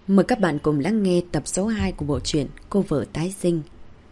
Mời các bạn cùng lắng nghe tập số 2 của bộ truyện Cô vợ tái sinh.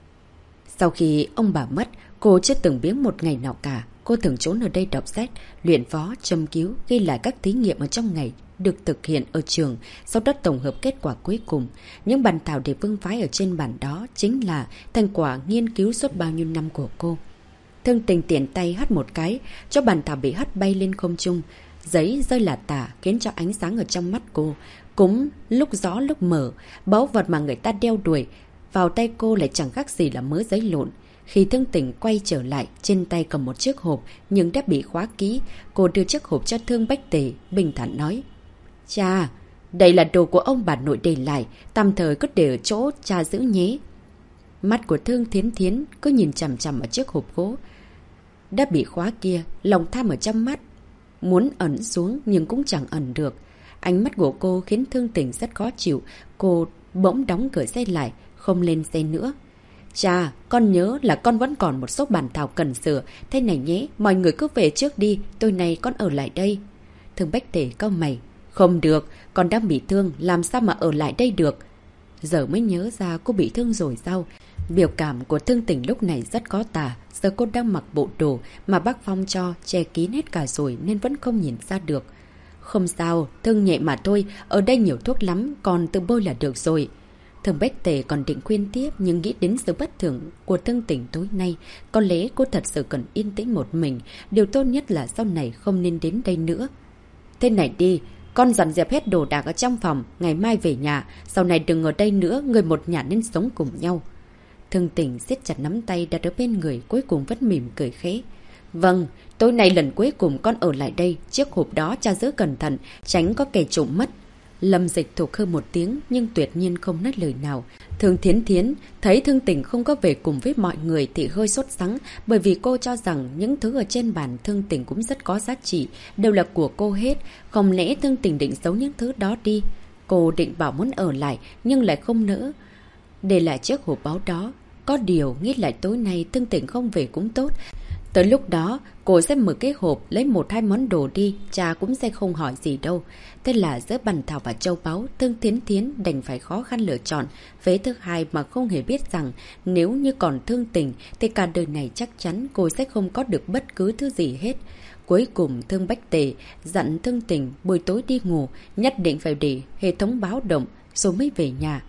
Sau khi ông bà mất, cô chưa từng biếng một ngày nào cả. Cô thường trốn ở đây đọc sách, luyện võ, châm cứu, ghi lại các thí nghiệm ở trong ngày được thực hiện ở trường, sau đó tổng hợp kết quả cuối cùng. Những bàn thảo để vương vái ở trên bàn đó chính là thành quả nghiên cứu suốt bao nhiêu năm của cô. Thương Tình tiện tay hất một cái, cho bàn thảo bị hất bay lên không trung. Giấy rơi lả tả khiến cho ánh sáng ở trong mắt cô cũng lúc gió lúc mở. Báu vật mà người ta đeo đuổi vào tay cô lại chẳng khác gì là mớ giấy lộn. Khi Thương Tình quay trở lại, trên tay cầm một chiếc hộp nhưng đã bị khóa kỹ. Cô đưa chiếc hộp cho Thương Bách Tề, bình thản nói: "Cha, đây là đồ của ông bà nội để lại, tạm thời cứ để ở chỗ cha giữ nhé." Mắt của Thương Thiến Thiến cứ nhìn chằm chằm ở chiếc hộp gỗ đã bị khóa kia, lòng tham ở trong mắt muốn ẩn xuống nhưng cũng chẳng ẩn được. Ánh mắt của cô khiến Thương Tình rất khó chịu. Cô bỗng đóng cửa xe lại, không lên xe nữa. "Cha, con nhớ là con vẫn còn một số bàn thảo cần sửa. Thế này nhé, mọi người cứ về trước đi, tối nay con ở lại đây." Thương Bách Tề cau mày: "Không được, con đang bị thương, làm sao mà ở lại đây được?" Giờ mới nhớ ra cô bị thương rồi sao. Biểu cảm của Thương Tình lúc này rất có tả. Giờ cô đang mặc bộ đồ mà bác Phong cho che kín hết cả rồi nên vẫn không nhìn ra được. "Không sao, thương nhẹ mà thôi, ở đây nhiều thuốc lắm, còn tự bôi là được rồi." Thương Bách Tề còn định khuyên tiếp nhưng nghĩ đến sự bất thường của Thương Tình tối nay. Có lẽ cô thật sự cần yên tĩnh một mình. Điều tốt nhất là sau này không nên đến đây nữa. "Thế này đi, con dọn dẹp hết đồ đạc ở trong phòng, ngày mai về nhà. Sau này đừng ở đây nữa, người một nhà nên sống cùng nhau." Thương Tình siết chặt nắm tay đặt ở bên người, cuối cùng vẫn mỉm cười khẽ: "Vâng, tối nay lần cuối cùng con ở lại đây, chiếc hộp đó cha giữ cẩn thận, tránh có kẻ trộm mất." Lâm Dịch thục hư một tiếng nhưng tuyệt nhiên không nói lời nào. Thương Thiến Thiến thấy Thương Tình không có về cùng với mọi người thì hơi sốt sắng, bởi vì cô cho rằng những thứ ở trên bàn Thương Tình cũng rất có giá trị, đều là của cô hết. Không lẽ Thương Tình định giấu những thứ đó đi? Cô định bảo muốn ở lại nhưng lại không nỡ để lại chiếc hộp báo đó. Có điều nghĩ lại tối nay Thương Tình không về cũng tốt. Tới lúc đó cô sẽ mở cái hộp lấy một hai món đồ đi, cha cũng sẽ không hỏi gì đâu. Thế là giữa bàn thảo và châu báu, Thương Thiến Thiến đành phải khó khăn lựa chọn. Vế thứ hai mà không hề biết rằng nếu như còn Thương Tình thì cả đời này chắc chắn cô sẽ không có được bất cứ thứ gì hết. Cuối cùng Thương Bách Tề dặn Thương Tình buổi tối đi ngủ nhất định phải để hệ thống báo động rồi mới về nhà.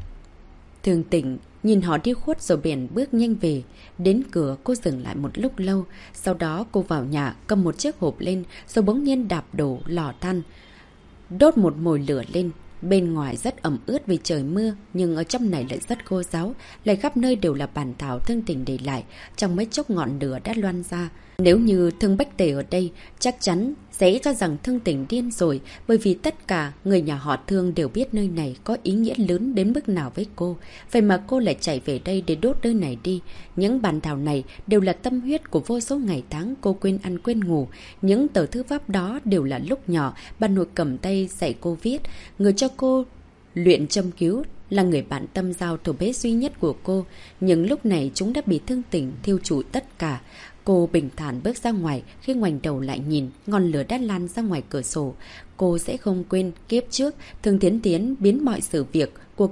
Thương Tình nhìn họ đi khuất rồi bèn bước nhanh về. Đến cửa cô dừng lại một lúc lâu. Sau đó cô vào nhà cầm một chiếc hộp lên rồi bỗng nhiên đạp đổ lò than, đốt một mồi lửa lên. Bên ngoài rất ẩm ướt vì trời mưa nhưng ở trong này lại rất khô ráo, lại khắp nơi đều là bàn thảo Thương Tình để lại. Trong mấy chốc ngọn lửa đã loan ra. Nếu như Thương Bách Tề ở đây chắc chắn sẽ cho rằng Thương Tình điên rồi, bởi vì tất cả người nhà họ Thương đều biết nơi này có ý nghĩa lớn đến mức nào với cô. Vậy mà cô lại chạy về đây để đốt nơi này đi. Những bàn thảo này đều là tâm huyết của vô số ngày tháng cô quên ăn quên ngủ. Những tờ thư pháp đó đều là lúc nhỏ bà nội cầm tay dạy cô viết. Người cho cô luyện châm cứu là người bạn tâm giao thủ bế duy nhất của cô. Nhưng lúc này chúng đã bị Thương Tình thiêu trụi tất cả. Cô bình thản bước ra ngoài, khi ngoảnh đầu lại nhìn, ngọn lửa đã lan ra ngoài cửa sổ. Cô sẽ không quên kiếp trước Thương Thiến Thiến biến mọi sự việc của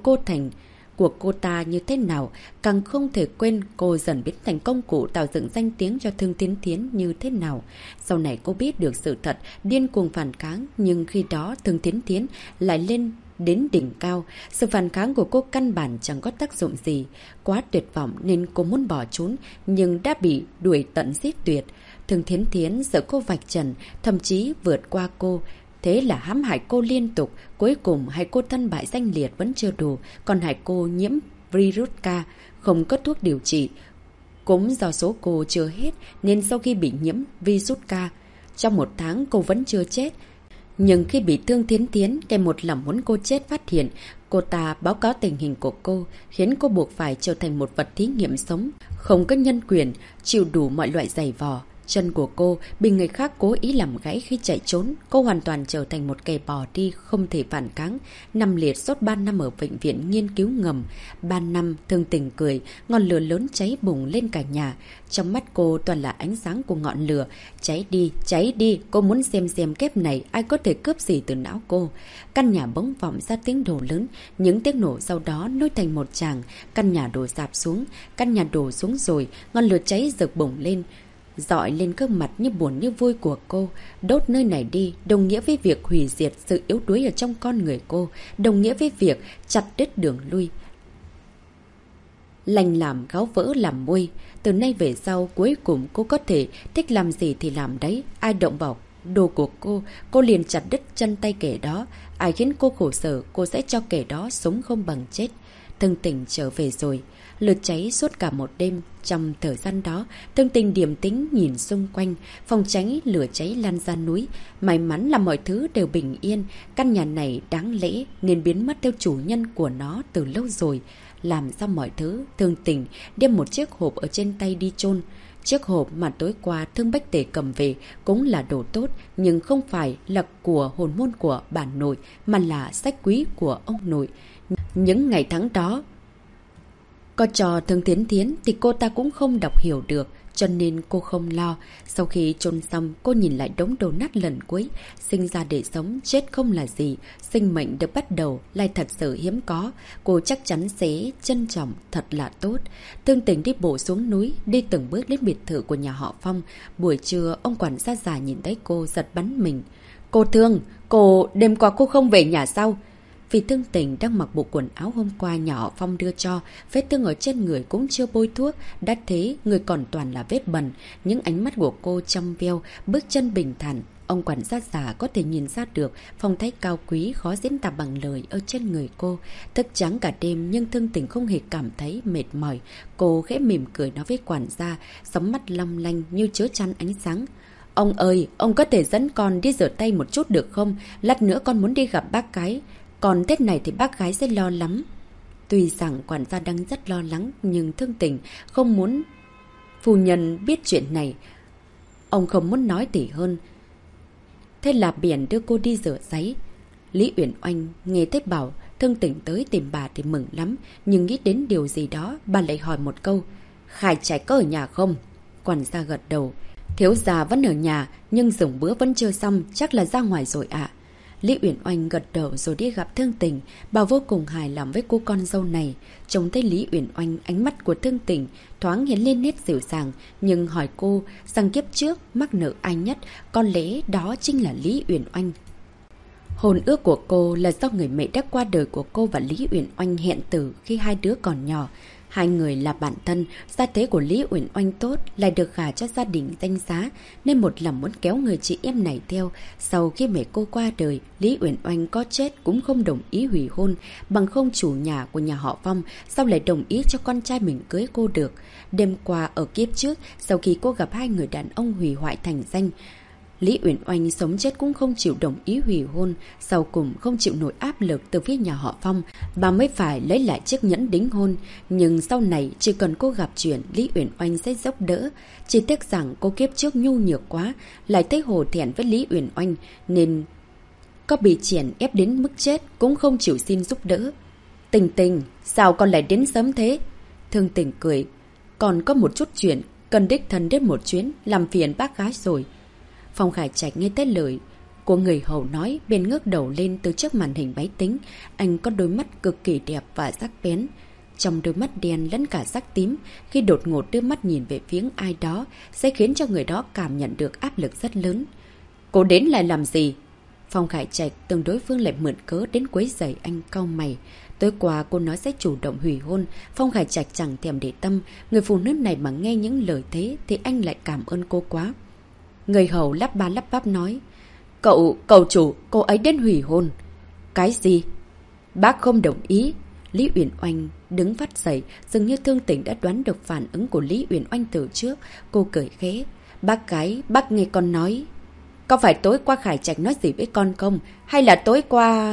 cô ta như thế nào, càng không thể quên cô dần biến thành công cụ tạo dựng danh tiếng cho Thương Thiến Thiến như thế nào. Sau này cô biết được sự thật, điên cuồng phản kháng, nhưng khi đó Thương Thiến Thiến lại lên đến đỉnh cao. Sự phản kháng của cô căn bản chẳng có tác dụng gì. Quá tuyệt vọng nên cô muốn bỏ trốn nhưng đã bị đuổi tận giết tuyệt. Thương Thiến Thiến sợ cô vạch trần, thậm chí vượt qua cô. Thế là hãm hại cô liên tục. Cuối cùng hại cô thân bại danh liệt vẫn chưa đủ, còn hại cô nhiễm virus K, không có thuốc điều trị. Cũng do số cô chưa hết nên sau khi bị nhiễm virus K, trong một tháng cô vẫn chưa chết. Nhưng khi bị Thương Thiến Thiến kèm một lòng muốn cô chết phát hiện, cô ta báo cáo tình hình của cô, khiến cô buộc phải trở thành một vật thí nghiệm sống, không có nhân quyền, chịu đủ mọi loại giày vò. Chân của cô bị người khác cố ý làm gãy khi chạy trốn. Cô hoàn toàn trở thành một kẻ bỏ đi, không thể phản kháng. Nằm liệt suốt 3 năm ở bệnh viện nghiên cứu ngầm. 3 năm, Thương Tình cười, ngọn lửa lớn cháy bùng lên cả nhà. Trong mắt cô toàn là ánh sáng của ngọn lửa. Cháy đi, cô muốn xem kép này ai có thể cướp gì từ não cô. Căn nhà bỗng vọng ra tiếng nổ lớn, những tiếng nổ sau đó nối thành một tràng. Căn nhà đổ sạp xuống, căn nhà đổ xuống rồi, ngọn lửa cháy rực bùng lên, dọi lên gương mặt như buồn như vui của cô. Đốt nơi này đi đồng nghĩa với việc hủy diệt sự yếu đuối ở trong con người cô, đồng nghĩa với việc chặt đứt đường lui. Lành làm gáo vỡ làm muôi. Từ nay về sau cuối cùng cô có thể thích làm gì thì làm đấy. Ai động vào đồ của cô liền chặt đứt chân tay kẻ đó. Ai khiến cô khổ sở, cô sẽ cho kẻ đó sống không bằng chết. Thương Tình trở về rồi. Lửa cháy suốt cả một đêm. Trong thời gian đó, Thương Tình điềm tĩnh nhìn xung quanh, phòng tránh lửa cháy lan ra núi. May mắn là mọi thứ đều bình yên. Căn nhà này đáng lẽ nên biến mất theo chủ nhân của nó từ lâu rồi. Làm xong mọi thứ, Thương Tình đem một chiếc hộp ở trên tay đi chôn. Chiếc hộp mà tối qua Thương Bách Tề cầm về cũng là đồ tốt, nhưng không phải là của hồn môn của bà nội, mà là sách quý của ông nội. Những ngày tháng đó, có trò Thương Thiến Thiến thì cô ta cũng không đọc hiểu được, cho nên cô không lo. Sau khi chôn xong, cô nhìn lại đống đồ nát lần cuối. Sinh ra để sống, chết không là gì. Sinh mệnh được bắt đầu lại thật sự hiếm có. Cô chắc chắn sẽ trân trọng, thật là tốt. Thương Tình đi bộ xuống núi, đi từng bước đến biệt thự của nhà họ Phong. Buổi trưa, ông quản gia già nhìn thấy cô giật bắn mình. Cô Thương, đêm qua cô không về nhà sao? Vì Thương Tình đang mặc bộ quần áo hôm qua nhà họ Phong đưa cho, vết thương ở trên người cũng chưa bôi thuốc, đã thế người còn toàn là vết bẩn. Những ánh mắt của cô trong veo, bước chân bình thản. Ông quản gia già có thể nhìn ra được phong thái cao quý khó diễn tả bằng lời ở trên người cô. Thức trắng cả đêm nhưng Thương Tình không hề cảm thấy mệt mỏi. Cô khẽ mỉm cười nói với quản gia, sóng mắt long lanh như chứa chan ánh sáng. Ông ơi, ông có thể dẫn con đi rửa tay một chút được không? Lát nữa con muốn đi gặp bác cái. Còn Tết này thì bác gái sẽ lo lắm. Tuy rằng quản gia đang rất lo lắng, nhưng Thương Tình không muốn phu nhân biết chuyện này. Ông không muốn nói tỉ hơn. Thế là biển đưa cô đi rửa giấy. Lý Uyển Oanh nghe thấy bảo Thương Tình tới tìm bà thì mừng lắm, nhưng nghĩ đến điều gì đó, bà lại hỏi một câu. Khải Trạch có ở nhà không? Quản gia gật đầu. Thiếu gia vẫn ở nhà, nhưng dùng bữa vẫn chưa xong, chắc là ra ngoài rồi ạ. Lý Uyển Oanh gật đầu rồi đi gặp Thương Tình. Bà vô cùng hài lòng với cô con dâu này. Trông thấy Lý Uyển Oanh, ánh mắt của Thương Tình thoáng hiện lên nét dịu dàng, nhưng hỏi cô rằng kiếp trước mắc nợ ai nhất, có lẽ đó chính là Lý Uyển Oanh. Hôn ước của cô là do người mẹ đã qua đời của cô và Lý Uyển Oanh hẹn từ khi hai đứa còn nhỏ. Hai người là bạn thân, gia thế của Lý Uyển Oanh tốt, lại được gả cho gia đình danh giá, nên một lòng muốn kéo người chị em này theo. Sau khi mẹ cô qua đời, Lý Uyển Oanh có chết cũng không đồng ý hủy hôn, bằng không chủ nhà của nhà họ Phong sao lại đồng ý cho con trai mình cưới cô được. Đêm qua ở kiếp trước, sau khi cô gặp hai người đàn ông hủy hoại thành danh, Lý Uyển Oanh sống chết cũng không chịu đồng ý hủy hôn, sau cùng không chịu nổi áp lực từ phía nhà họ Phong, bà mới phải lấy lại chiếc nhẫn đính hôn. Nhưng sau này chỉ cần cô gặp chuyện, Lý Uyển Oanh sẽ giúp đỡ. Chỉ tiếc rằng cô kiếp trước nhu nhược quá, lại thấy hổ thẹn với Lý Uyển Oanh, nên có bị triển ép đến mức chết cũng không chịu xin giúp đỡ. Tình Tình, sao con lại đến sớm thế? Thương Tình cười, còn có một chút chuyện, cần đích thân đến một chuyến, làm phiền bác gái rồi. Phong Khải Trạch nghe tới lời của người hầu nói, bên ngước đầu lên từ trước màn hình máy tính. Anh có đôi mắt cực kỳ đẹp và sắc bén. Trong đôi mắt đen lẫn cả sắc tím, khi đột ngột đưa mắt nhìn về phía ai đó, sẽ khiến cho người đó cảm nhận được áp lực rất lớn. Cô đến lại làm gì? Phong Khải Trạch từng đối phương lại mượn cớ đến quấy rầy anh, cau mày. Tối qua cô nói sẽ chủ động hủy hôn, Phong Khải Trạch chẳng thèm để tâm. Người phụ nữ này mà nghe những lời thế thì anh lại cảm ơn cô quá. Người hầu lắp ba lắp bắp nói, Cậu chủ, cô ấy đến hủy hôn. Cái gì? Bác không đồng ý. Lý Uyển Oanh đứng phát dậy, dường như Thương Tình đã đoán được phản ứng của Lý Uyển Oanh từ trước. Cô cười khẽ. Bác gái, bác nghe con nói. Có phải tối qua Khải Trạch nói gì với con không? Hay là tối qua...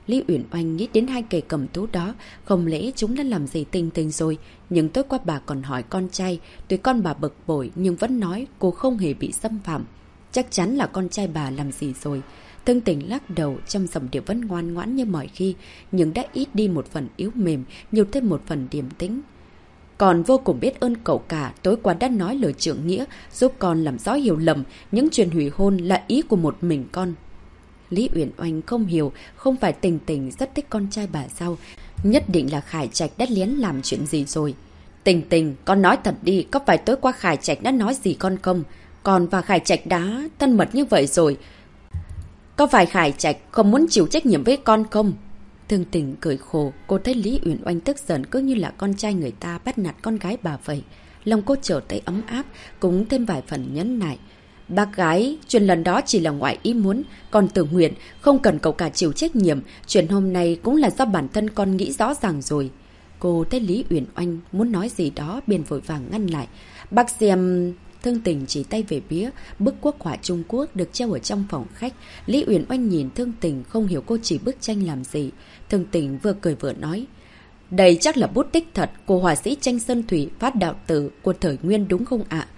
Lý Uyển Oanh nghĩ đến hai kẻ cầm thú đó, không lẽ chúng đã làm gì Tình Tình rồi. Nhưng tối qua bà còn hỏi con trai, tuy con bà bực bội nhưng vẫn nói cô không hề bị xâm phạm. Chắc chắn là con trai bà làm gì rồi. Thương Tình lắc đầu, trong giọng điệu vẫn ngoan ngoãn như mọi khi, nhưng đã ít đi một phần yếu mềm, nhiều thêm một phần điềm tĩnh. Con vô cùng biết ơn cậu cả, tối qua đã nói lời trượng nghĩa, giúp con làm rõ hiểu lầm, những chuyện hủy hôn là ý của một mình con. Lý Uyển Oanh không hiểu, không phải Tình Tình rất thích con trai bà sao? Nhất định là Khải Trạch đã lén làm chuyện gì rồi. Tình Tình, con nói thật đi, có phải tối qua Khải Trạch đã nói gì con không? Con và Khải Trạch đã thân mật như vậy rồi. Có phải Khải Trạch không muốn chịu trách nhiệm với con không? Thương Tình cười khổ, cô thấy Lý Uyển Oanh tức giận cứ như là con trai người ta bắt nạt con gái bà vậy. Lòng cô trở tay ấm áp, cũng thêm vài phần nhẫn nại. Bác gái, chuyện lần đó chỉ là ngoại ý muốn, con tự nguyện, không cần cậu cả chịu trách nhiệm. Chuyện hôm nay cũng là do bản thân con nghĩ rõ ràng rồi. Cô thấy Lý Uyển Oanh muốn nói gì đó,便vội vàng ngăn lại. Bác xem... Thương Tình chỉ tay về phía bức quốc họa Trung Quốc được treo ở trong phòng khách. Lý Uyển Oanh nhìn Thương Tình không hiểu cô chỉ bức tranh làm gì. Thương Tình vừa cười vừa nói. Đây chắc là bút tích thật của họa sĩ Tranh Sơn Thủy phát đạo tử của thời Nguyên đúng không ạ?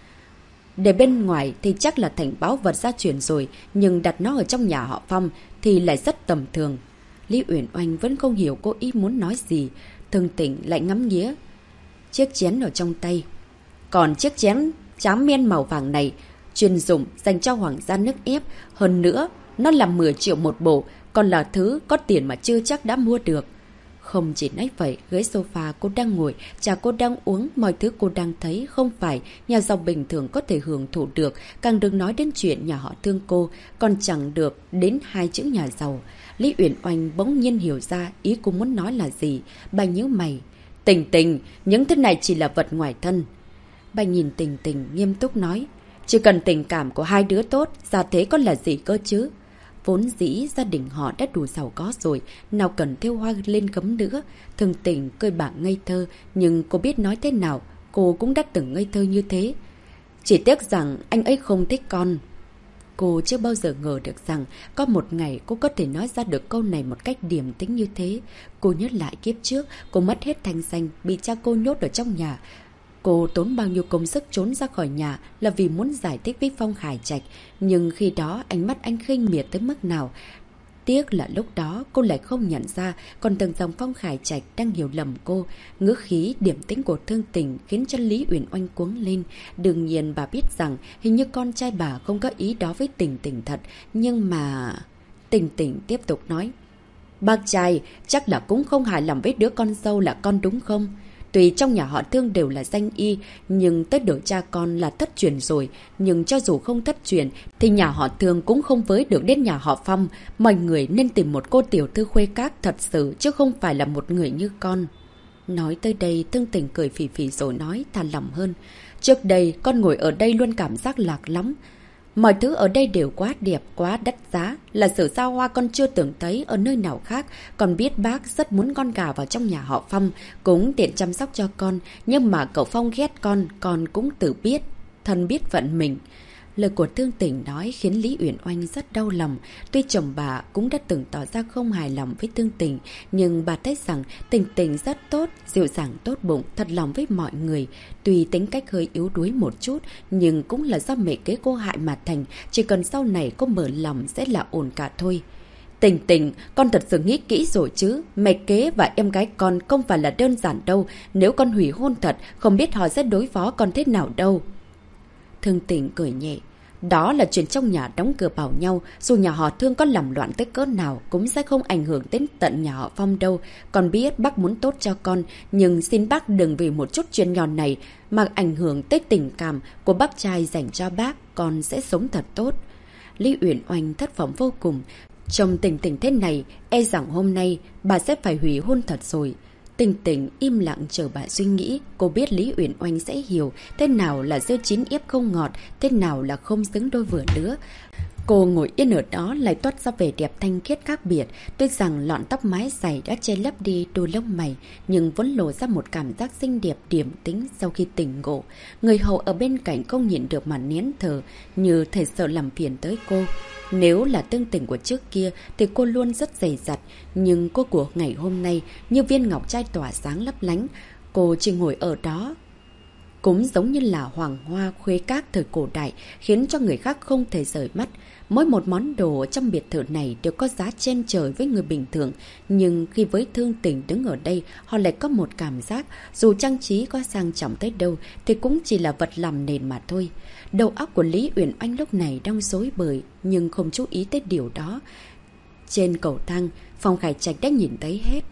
Để bên ngoài thì chắc là thành báu vật gia truyền rồi, nhưng đặt nó ở trong nhà họ Phong thì lại rất tầm thường. Lý Uyển Oanh vẫn không hiểu cô ý muốn nói gì. Thương Tình lại ngắm nghía chiếc chén ở trong tay. Còn chiếc chén tráng men màu vàng này chuyên dụng dành cho hoàng gia nước ép, hơn nữa nó là 10 triệu một bộ, còn là thứ có tiền mà chưa chắc đã mua được. Không chỉ nói vậy, ghế sofa cô đang ngồi, trà cô đang uống, mọi thứ cô đang thấy không phải nhà giàu bình thường có thể hưởng thụ được, càng đừng nói đến chuyện nhà họ Thương cô, còn chẳng được đến hai chữ nhà giàu. Lý Uyển Oanh bỗng nhiên hiểu ra ý cô muốn nói là gì, bà nhíu mày. Tình Tình, những thứ này chỉ là vật ngoài thân. Bà nhìn Tình Tình nghiêm túc nói, chỉ cần tình cảm của hai đứa tốt, gia thế có là gì cơ chứ? Vốn dĩ gia đình họ đã đủ giàu có rồi, nào cần thêu hoa lên gấm nữa. Thương Tình cười bà ngây thơ, nhưng cô biết nói thế nào, cô cũng đã từng ngây thơ như thế. Chỉ tiếc rằng anh ấy không thích con. Cô chưa bao giờ ngờ được rằng có một ngày cô có thể nói ra được câu này một cách điềm tĩnh như thế. Cô nhớ lại kiếp trước, cô mất hết thanh danh, bị cha cô nhốt ở trong nhà. Cô tốn bao nhiêu công sức trốn ra khỏi nhà là vì muốn giải thích với Phong Khải Trạch, nhưng khi đó ánh mắt anh khinh miệt tới mức nào. Tiếc là lúc đó cô lại không nhận ra, còn tưởng rằng Phong Khải Trạch đang hiểu lầm cô. Ngữ khí điểm tĩnh của Thương Tình khiến cho Lý Uyển Oanh cuống lên. Đương nhiên bà biết rằng hình như con trai bà không có ý đó với Tình Tình thật, nhưng mà... Tình Tình tiếp tục nói. Bác trai chắc là cũng không hài lòng với đứa con dâu là con đúng không? Tuy trong nhà họ Thương đều là danh y, nhưng tới đời cha con là thất truyền rồi. Nhưng cho dù không thất truyền, thì nhà họ Thương cũng không với được đến nhà họ Phong. Mọi người nên tìm một cô tiểu thư khuê các thật sự, chứ không phải là một người như con. Nói tới đây, Thương Tình cười phì phì rồi nói thả lòng hơn. Trước đây, con ngồi ở đây luôn cảm giác lạc lắm. Mọi thứ ở đây đều quá đẹp, quá đắt giá, là sự xa hoa con chưa từng thấy ở nơi nào khác. Con biết bác rất muốn con gà vào trong nhà họ Phong, cũng tiện chăm sóc cho con, nhưng mà cậu Phong ghét con cũng tự biết, thân biết phận mình. Lời của Thương Tình nói khiến Lý Uyển Oanh rất đau lòng. Tuy chồng bà cũng đã từng tỏ ra không hài lòng với Thương Tình, nhưng bà thấy rằng Tình Tình rất tốt, dịu dàng tốt bụng, thật lòng với mọi người. Tuy tính cách hơi yếu đuối một chút, nhưng cũng là do mẹ kế cô hại mà thành. Chỉ cần sau này cô mở lòng sẽ là ổn cả thôi. Tình Tình, con thật sự nghĩ kỹ rồi chứ. Mẹ kế và em gái con không phải là đơn giản đâu. Nếu con hủy hôn thật, không biết họ sẽ đối phó con thế nào đâu. Thương Tình cười nhẹ. Đó là chuyện trong nhà đóng cửa bảo nhau, dù nhà họ Thương có làm loạn tới cỡ nào cũng sẽ không ảnh hưởng đến tận nhà họ Phong đâu. Con biết bác muốn tốt cho con, nhưng xin bác đừng vì một chút chuyện nhỏ này mà ảnh hưởng tới tình cảm của bác trai dành cho bác, con sẽ sống thật tốt. Lý Uyển Oanh thất vọng vô cùng. Trong tình tình thế này, e rằng hôm nay bà sẽ phải hủy hôn thật rồi. Tình Tình im lặng chờ bà suy nghĩ. Cô biết Lý Uyển Oanh sẽ hiểu thế nào là dưa chín yếp không ngọt, thế nào là không xứng đôi vừa lứa. Cô ngồi yên ở đó lại toát ra vẻ đẹp thanh khiết khác biệt. Tuy rằng lọn tóc mái dày đã che lấp đi đôi lông mày, nhưng vẫn lộ ra một cảm giác xinh đẹp điềm tĩnh sau khi tỉnh ngộ. Người hầu ở bên cạnh không nhịn được mà nén thở, như thể sợ làm phiền tới cô. Nếu là tương tình của trước kia thì cô luôn rất dày dặt, nhưng cô của ngày hôm nay như viên ngọc trai tỏa sáng lấp lánh. Cô chỉ ngồi ở đó cũng giống như là hoàng hoa khuê các thời cổ đại, khiến cho người khác không thể rời mắt. Mỗi một món đồ trong biệt thự này đều có giá trên trời với người bình thường, nhưng khi với Thương Tình đứng ở đây, họ lại có một cảm giác, dù trang trí có sang trọng tới đâu thì cũng chỉ là vật làm nền mà thôi. Đầu óc của Lý Uyển Oanh lúc này đang rối bời, nhưng không chú ý tới điều đó. Trên cầu thang, Phong Khải Trạch đã nhìn thấy hết.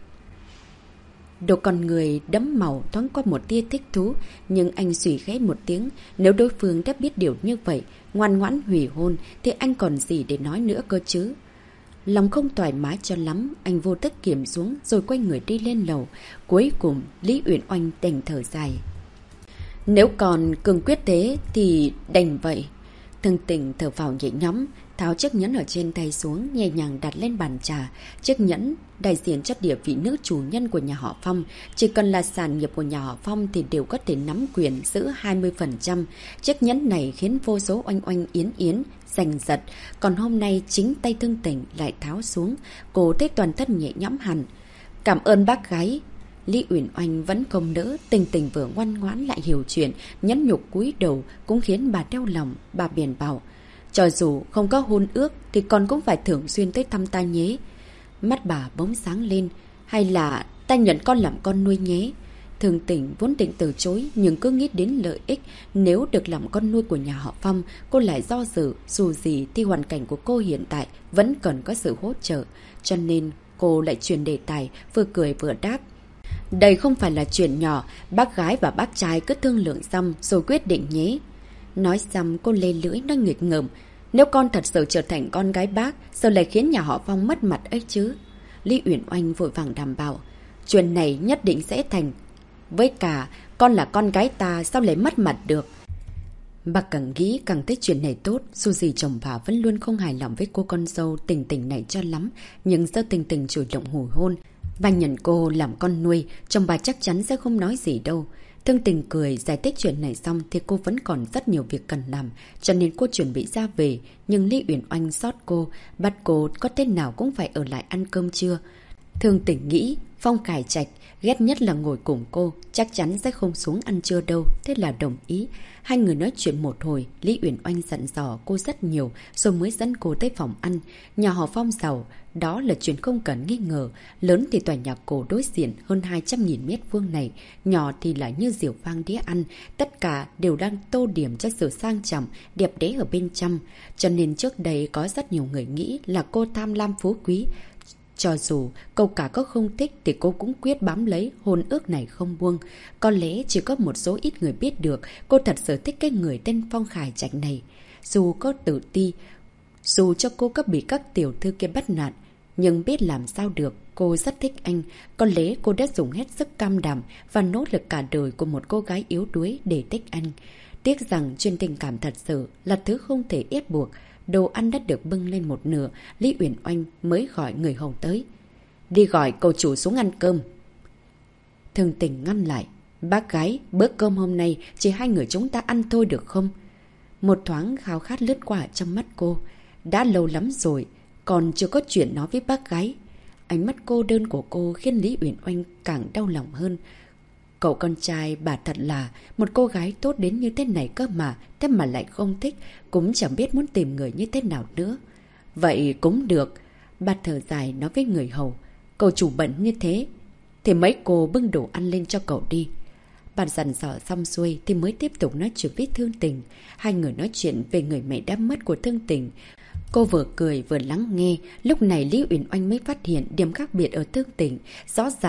Đồ con người đẫm màu thoáng qua một tia thích thú, nhưng anh suy khẽ một tiếng, nếu đối phương đã biết điều như vậy, ngoan ngoãn hủy hôn thì anh còn gì để nói nữa cơ chứ. Lòng không thoải mái cho lắm, anh vô thức kiềm xuống rồi quay người đi lên lầu. Cuối cùng Lý Uyển Oanh đành thở dài. Nếu còn cương quyết thế thì đành vậy. Thương Tình thở vào nhẹ nhõm, tháo chiếc nhẫn ở trên tay xuống, nhẹ nhàng đặt lên bàn trà. Chiếc nhẫn đại diện cho địa vị nữ chủ nhân của nhà họ Phong. Chỉ cần là sản nghiệp của nhà họ Phong thì đều có thể nắm quyền giữ 20%. Chiếc nhẫn này khiến vô số oanh oanh yến yến giành giật. Còn hôm nay chính tay Thương Tình lại tháo xuống. Cô thấy toàn thân nhẹ nhõm hẳn. Cảm ơn bác gái. Lý Uyển Oanh vẫn không nỡ, Tình Tình vừa ngoan ngoãn lại hiểu chuyện, nhẫn nhục cúi đầu cũng khiến bà đau lòng. Bà biển bảo, cho dù không có hôn ước thì con cũng phải thường xuyên tới thăm ta nhé. Mắt bà bỗng sáng lên, hay là ta nhận con làm con nuôi nhé. Thương Tình vốn định từ chối, nhưng cứ nghĩ đến lợi ích, nếu được làm con nuôi của nhà họ Phong, cô lại do dự. Dù gì thì hoàn cảnh của cô hiện tại vẫn cần có sự hỗ trợ, cho nên cô lại chuyển đề tài, vừa cười vừa đáp. Đây không phải là chuyện nhỏ, bác gái và bác trai cứ thương lượng xong rồi quyết định nhé. Nói xong cô lê lưỡi nói nghịch ngợm. Nếu con thật sự trở thành con gái bác, sao lại khiến nhà họ Phong mất mặt ấy chứ? Lý Uyển Oanh vội vàng đảm bảo. Chuyện này nhất định sẽ thành. Với cả, con là con gái ta sao lại mất mặt được? Bà càng nghĩ càng thấy chuyện này tốt. Dù gì chồng bà vẫn luôn không hài lòng với cô con dâu Tình Tình này cho lắm. Nhưng do Tình Tình chủ động hồi hôn, bà nhận cô làm con nuôi, chồng bà chắc chắn sẽ không nói gì đâu. Thương Tình cười giải thích chuyện này xong thì cô vẫn còn rất nhiều việc cần làm, cho nên cô chuẩn bị ra về. Nhưng Lý Uyển Oanh xót cô, bắt cô có thế nào cũng phải ở lại ăn cơm trưa. Thương Tình nghĩ Phong Khải Trạch ghét nhất là ngồi cùng cô, chắc chắn sẽ không xuống ăn trưa đâu, thế là đồng ý. Hai người nói chuyện một hồi, Lý Uyển Oanh dặn dò cô rất nhiều rồi mới dẫn cô tới phòng ăn. Nhà họ Phong giàu, đó là chuyện không cần nghi ngờ. Lớn thì tòa nhà cổ đối diện hơn 200.000 mét vuông này, nhỏ thì là như diều vang đĩa ăn, tất cả đều đang tô điểm cho sự sang trọng, đẹp đẽ ở bên trong. Cho nên trước đây có rất nhiều người nghĩ là cô tham lam phú quý. Cho dù cậu cả có không thích thì cô cũng quyết bám lấy hôn ước này không buông. Có lẽ chỉ có một số ít người biết được cô thật sự thích cái người tên Phong Khải Trạch này. Dù có tự ti, dù cho cô có bị các tiểu thư kia bắt nạt, nhưng biết làm sao được, cô rất thích anh. Có lẽ cô đã dùng hết sức cam đảm và nỗ lực cả đời của một cô gái yếu đuối để thích anh. Tiếc rằng chuyện tình cảm thật sự là thứ không thể ép buộc. Đồ ăn đã được bưng lên một nửa, Lý Uyển Oanh mới gọi người hầu tới. Đi gọi cậu chủ xuống ăn cơm. Thương Tình ngăn lại. Bác gái, bữa cơm hôm nay chỉ hai người chúng ta ăn thôi được không? Một thoáng khao khát lướt qua trong mắt cô. Đã lâu lắm rồi, còn chưa có chuyện nói với bác gái. Ánh mắt cô đơn của cô khiến Lý Uyển Oanh càng đau lòng hơn. Cậu con trai bà thật là một cô gái tốt đến như thế này cơ mà, thế mà lại không thích, cũng chẳng biết muốn tìm người như thế nào nữa. Vậy cũng được. Bà thở dài nói với người hầu. Cậu chủ bận như thế thì mấy cô bưng đồ ăn lên cho cậu đi. Bà dặn dò xong xuôi thì mới tiếp tục nói chuyện với Thương Tình. Hai người nói chuyện về người mẹ đã mất của Thương Tình. Cô vừa cười vừa lắng nghe. Lúc này Lý Uyển Oanh mới phát hiện điểm khác biệt ở Thương Tình. Rõ ràng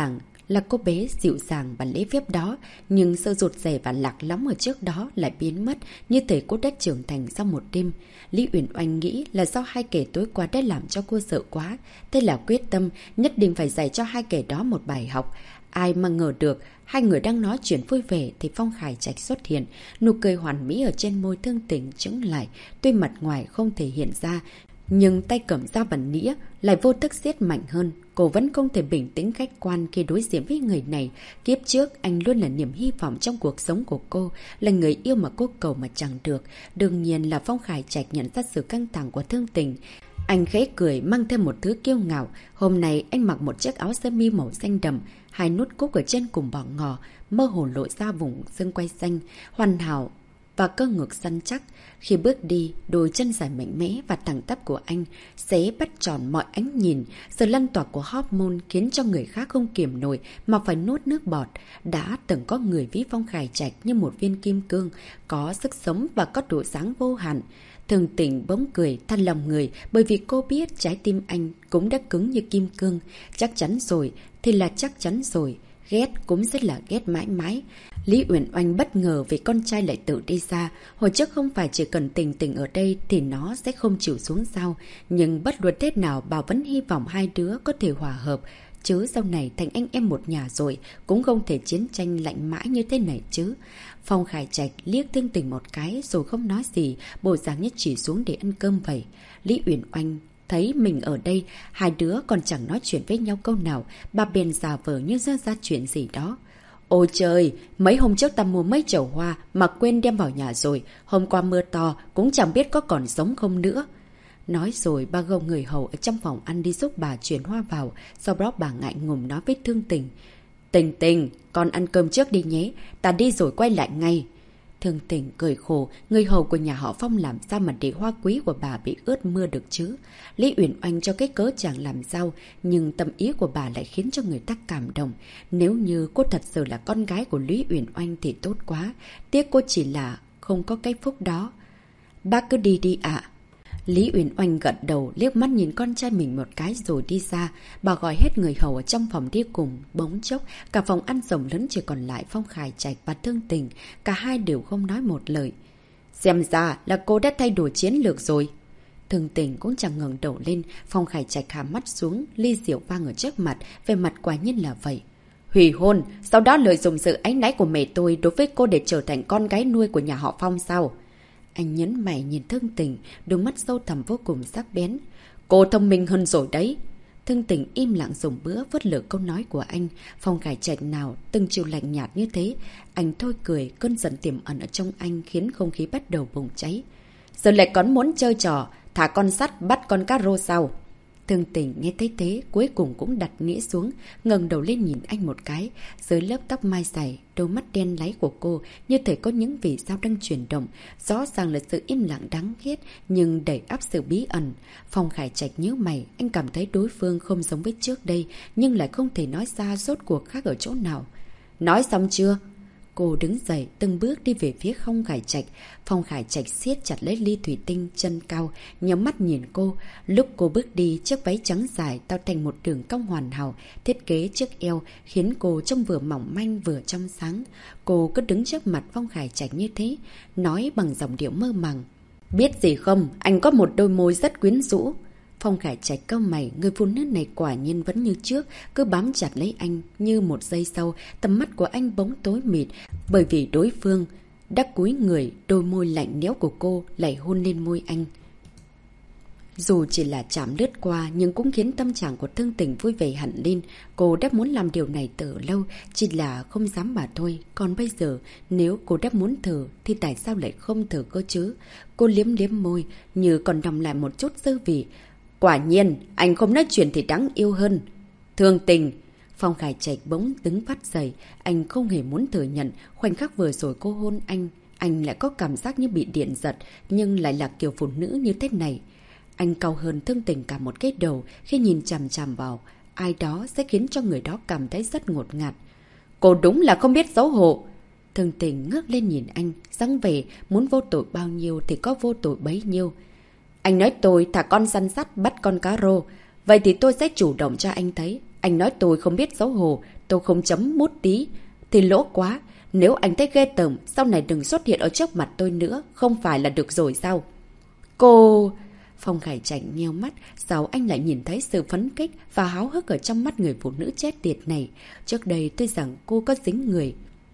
là cô bé dịu dàng và lễ phép đó, nhưng sự rụt rè và lạc lõng ở trước đó lại biến mất, như thể cô đã trưởng thành sau một đêm. Lý Uyển Oanh nghĩ là do hai kẻ tối qua đã làm cho cô sợ quá, thế là quyết tâm nhất định phải dạy cho hai kẻ đó một bài học. Ai mà ngờ được, hai người đang nói chuyện vui vẻ thì Phong Khải Trạch xuất hiện, nụ cười hoàn mỹ ở trên môi Thương Tình chững lại, tuy mặt ngoài không thể hiện ra, nhưng tay cầm dao và nĩa lại vô thức siết mạnh hơn. Cô vẫn không thể bình tĩnh khách quan khi đối diện với người này. Kiếp trước anh luôn là niềm hy vọng trong cuộc sống của cô, là người yêu mà cô cầu mà chẳng được. Đương nhiên là Phong Khải Trạch nhận ra sự căng thẳng của Thương Tình. Anh khẽ cười mang thêm một thứ kiêu ngạo. Hôm nay anh mặc một chiếc áo sơ mi màu xanh đậm, hai nút cúc ở trên cùng bỏ ngò, mơ hồ lộ ra vùng xương quai xanh, hoàn hảo và cơ ngực săn chắc. Khi bước đi, đôi chân dài mạnh mẽ và thẳng tắp của anh sẽ bắt tròn mọi ánh nhìn. Sự lan tỏa của hormone khiến cho người khác không kiềm nổi mà phải nuốt nước bọt. Đã từng có người ví Phong Khải Trạch như một viên kim cương, có sức sống và có độ sáng vô hạn. Thường Tình bỗng cười than lòng người, bởi vì cô biết trái tim anh cũng đã cứng như kim cương. Chắc chắn rồi thì là chắc chắn rồi, ghét cũng rất là ghét mãi mãi. Lý Uyển Oanh bất ngờ vì con trai lại tự đi ra. Hồi trước không phải chỉ cần Tình Tình ở đây thì nó sẽ không chịu xuống sao. Nhưng bất luận thế nào bà vẫn hy vọng hai đứa có thể hòa hợp. Chứ sau này thành anh em một nhà rồi, cũng không thể chiến tranh lạnh mãi như thế này chứ. Phong Khải Trạch liếc Thương Tình một cái rồi không nói gì, bộ dáng nhất chỉ xuống để ăn cơm vậy. Lý Uyển Oanh thấy mình ở đây, hai đứa còn chẳng nói chuyện với nhau câu nào, bà bèn giả vờ như ra chuyện gì đó. Ôi trời, mấy hôm trước ta mua mấy chậu hoa mà quên đem vào nhà rồi, hôm qua mưa to cũng chẳng biết có còn sống không nữa. Nói rồi bà gồng người hầu ở trong phòng ăn đi giúp bà chuyển hoa vào, sau đó bà ngại ngùng nói với Thương Tình. Tình Tình, con ăn cơm trước đi nhé, ta đi rồi quay lại ngay. Thương Tình cười khổ, người hầu của nhà họ Phong làm sao mà để hoa quý của bà bị ướt mưa được chứ. Lý Uyển Oanh cho cái cớ chẳng làm sao, nhưng tâm ý của bà lại khiến cho người ta cảm động. Nếu như cô thật sự là con gái của Lý Uyển Oanh thì tốt quá, tiếc cô chỉ là không có cái phúc đó. Bác cứ đi đi ạ. Lý Uyển Oanh gật đầu, liếc mắt nhìn con trai mình một cái rồi đi ra. Bà gọi hết người hầu ở trong phòng đi cùng. Bỗng chốc, cả phòng ăn rộng lớn chỉ còn lại Phong Khải Trạch và Thương Tình. Cả hai đều không nói một lời. Xem ra là cô đã thay đổi chiến lược rồi. Thương Tình cũng chẳng ngẩng đầu lên. Phong Khải Trạch hạ mắt xuống, ly rượu vang ở trước mặt. Về mặt quả nhiên là vậy. Hủy hôn, sau đó lợi dụng sự áy náy của mẹ tôi đối với cô để trở thành con gái nuôi của nhà họ Phong sao? Anh nhấn mày nhìn Thương Tình, đôi mắt sâu thẳm vô cùng sắc bén. Cô thông minh hơn rồi đấy. Thương Tình im lặng dùng bữa vớt lửa câu nói của anh. Phong Khải Trạch nào từng chiều lạnh nhạt như thế. Anh thôi cười, cơn giận tiềm ẩn ở trong anh khiến không khí bắt đầu bùng cháy. Giờ lại còn muốn chơi trò thả con sắt bắt con cá rô sao? Thương Tình nghe thấy thế, cuối cùng cũng đặt nĩa xuống, ngẩng đầu lên nhìn anh một cái. Dưới lớp tóc mai dài, đôi mắt đen láy của cô như thể có những vì sao đang chuyển động. Rõ ràng là sự im lặng đáng ghét, nhưng đầy ắp sự bí ẩn. Phong Khải Trạch nhíu mày, anh cảm thấy đối phương không giống với trước đây, nhưng lại không thể nói ra rốt cuộc khác ở chỗ nào. Nói xong chưa? Cô đứng dậy, từng bước đi về phía Phong Khải Trạch. Phong Khải Trạch siết chặt lấy ly thủy tinh chân cao, nhắm mắt nhìn cô. Lúc cô bước đi, chiếc váy trắng dài tạo thành một đường cong hoàn hảo, thiết kế chiếc eo khiến cô trông vừa mỏng manh vừa trong sáng. Cô cứ đứng trước mặt Phong Khải Trạch như thế, nói bằng giọng điệu mơ màng. Biết gì không, anh có một đôi môi rất quyến rũ. Phong Khải Trạch cau mày, người phụ nữ này quả nhiên vẫn như trước, cứ bám chặt lấy anh. Như một giây sau, tầm mắt của anh bóng tối mịt, bởi vì đối phương đã cúi người, đôi môi lạnh lẽo của cô lại hôn lên môi anh. Dù chỉ là chạm lướt qua, nhưng cũng khiến tâm trạng của Thương Tình vui vẻ hẳn lên. Cô đã muốn làm điều này từ lâu, chỉ là không dám mà thôi. Còn bây giờ, nếu cô đã muốn thử, thì tại sao lại không thử cơ chứ? Cô liếm liếm môi, như còn đọng lại một chút dư vị. Quả nhiên, anh không nói chuyện thì đáng yêu hơn. Thương Tình. Phong Khải Trạch bỗng đứng phát dậy. Anh không hề muốn thừa nhận, khoảnh khắc vừa rồi cô hôn anh lại có cảm giác như bị điện giật, nhưng lại là kiểu phụ nữ như thế này. Anh cao hơn Thương Tình cả một cái đầu, khi nhìn chằm chằm vào ai đó sẽ khiến cho người đó cảm thấy rất ngột ngạt. Cô đúng là không biết xấu hổ. Thương Tình ngước lên nhìn anh, dáng vẻ muốn vô tội bao nhiêu thì có vô tội bấy nhiêu. Anh nói tôi thả con săn sắt bắt con cá rô, vậy thì tôi sẽ chủ động cho anh thấy Anh nói tôi không biết xấu hổ, tôi không chấm mút tí. Thì lỗ quá, nếu anh thấy ghê tởm, sau này đừng xuất hiện ở trước mặt tôi nữa, không phải là được rồi sao? Cô... Phong Khải Trạch nheo mắt, sao anh lại nhìn thấy sự phấn khích và háo hức ở trong mắt người phụ nữ chết tiệt này. Trước đây tuy rằng cô có dính người,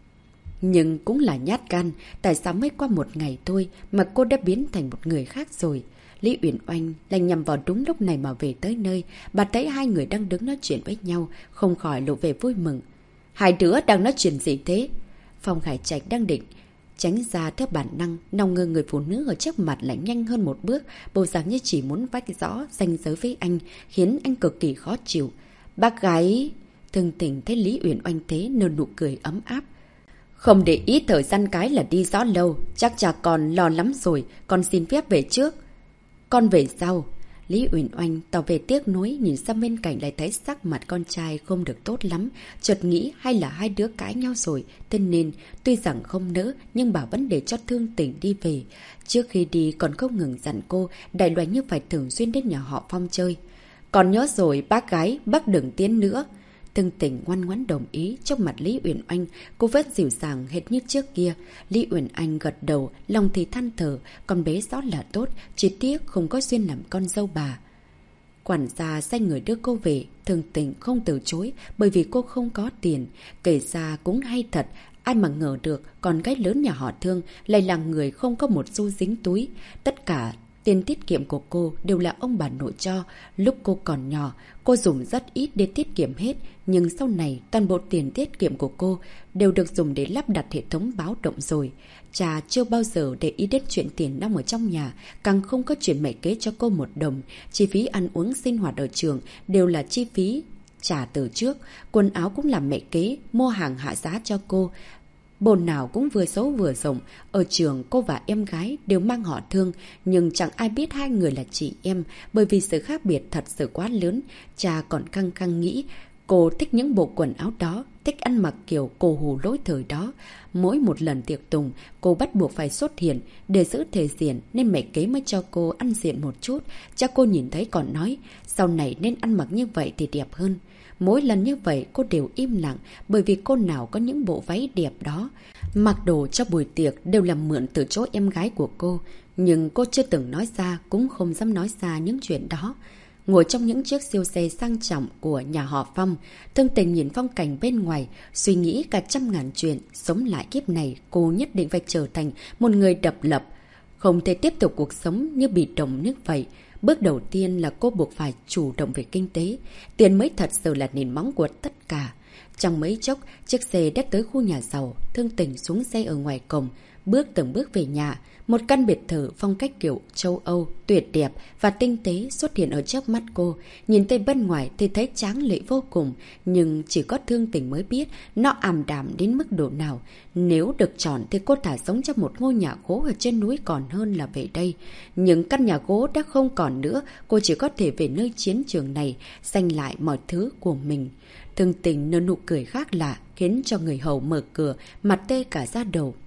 nhưng cũng là nhát gan, tại sao mới qua một ngày thôi mà cô đã biến thành một người khác rồi. Lý Uyển Oanh lại nhằm vào đúng lúc này mà về tới nơi, bà thấy hai người đang đứng nói chuyện với nhau, không khỏi lộ vẻ vui mừng. Hai đứa đang nói chuyện gì thế? Phong Khải Trạch đang định tránh ra theo bản năng, nào ngờ người phụ nữ ở trước mặt lại nhanh hơn một bước, bộ dáng như chỉ muốn vạch rõ ranh giới với anh, khiến anh cực kỳ khó chịu. Bác gái... Thương Tình thấy Lý Uyển Oanh thế nở nụ cười ấm áp. Không để ý thời gian cái là đi rõ lâu, chắc cha con lo lắm rồi, con xin phép về trước. Con về sau. Lý Uyển Oanh tỏ về tiếc nuối, nhìn sang bên cạnh lại thấy sắc mặt con trai không được tốt lắm, chợt nghĩ hay là hai đứa cãi nhau rồi, thế nên tuy rằng không nỡ nhưng bà vẫn để cho Thương Tình đi về. Trước khi đi còn không ngừng dặn cô, đại loại như phải thường xuyên đến nhà họ Phong chơi. Còn nhớ rồi bác gái, bác đừng tiến nữa. Thương Tình ngoan ngoãn đồng ý. Trong mặt Lý Uyển Oanh, cô vẫn dịu dàng hệt như trước kia. Lý Uyển Oanh gật đầu, lòng thì than thở, con bé rõ là tốt, chỉ tiếc không có duyên làm con dâu bà. Quản gia sai người đưa cô về, Thương Tình không từ chối, bởi vì cô không có tiền. Kể ra cũng hay thật, ai mà ngờ được con gái lớn nhà họ Thương lại là người không có một xu dính túi. Tất cả tiền tiết kiệm của cô đều là ông bà nội cho. Lúc cô còn nhỏ, cô dùng rất ít để tiết kiệm hết. Nhưng sau này, toàn bộ tiền tiết kiệm của cô đều được dùng để lắp đặt hệ thống báo động rồi. Cha chưa bao giờ để ý đến chuyện tiền nong ở trong nhà, càng không có chuyện mẹ kế cho cô một đồng. Chi phí ăn uống sinh hoạt ở trường đều là chi phí trả từ trước. Quần áo cũng là mẹ kế, mua hàng hạ giá cho cô. Bộ nào cũng vừa xấu vừa rộng. Ở trường cô và em gái đều mang họ Thương, nhưng chẳng ai biết hai người là chị em, bởi vì sự khác biệt thật sự quá lớn. Cha còn căng căng nghĩ cô thích những bộ quần áo đó, thích ăn mặc kiểu cô hù lỗi thời đó. Mỗi một lần tiệc tùng, cô bắt buộc phải xuất hiện để giữ thể diện, nên mẹ kế mới cho cô ăn diện một chút. Cha cô nhìn thấy còn nói, sau này nên ăn mặc như vậy thì đẹp hơn. Mỗi lần như vậy cô đều im lặng, bởi vì cô nào có những bộ váy đẹp đó. Mặc đồ cho buổi tiệc đều là mượn từ chỗ em gái của cô, nhưng cô chưa từng nói ra, cũng không dám nói ra những chuyện đó. Ngồi trong những chiếc siêu xe sang trọng của nhà họ Phong, Thương Tình nhìn phong cảnh bên ngoài, suy nghĩ cả trăm ngàn chuyện. Sống lại kiếp này, cô nhất định phải trở thành một người độc lập, không thể tiếp tục cuộc sống như bị động nước vậy. Bước đầu tiên là cô buộc phải chủ động về kinh tế. Tiền mới thật sự là nền móng của tất cả. Trong mấy chốc, chiếc xe đã tới khu nhà giàu. Thương Tình xuống xe ở ngoài cổng, bước từng bước về nhà. Một căn biệt thự phong cách kiểu châu Âu, tuyệt đẹp và tinh tế xuất hiện ở trước mắt cô. Nhìn tới bên ngoài thì thấy tráng lệ vô cùng, nhưng chỉ có Thương Tình mới biết nó ảm đạm đến mức độ nào. Nếu được chọn thì cô thả sống trong một ngôi nhà gỗ ở trên núi còn hơn là về đây. Nhưng căn nhà gỗ đã không còn nữa, cô chỉ có thể về nơi chiến trường này, giành lại mọi thứ của mình. Thương Tình nở nụ cười khác lạ, khiến cho người hầu mở cửa, mặt tê cả da đầu.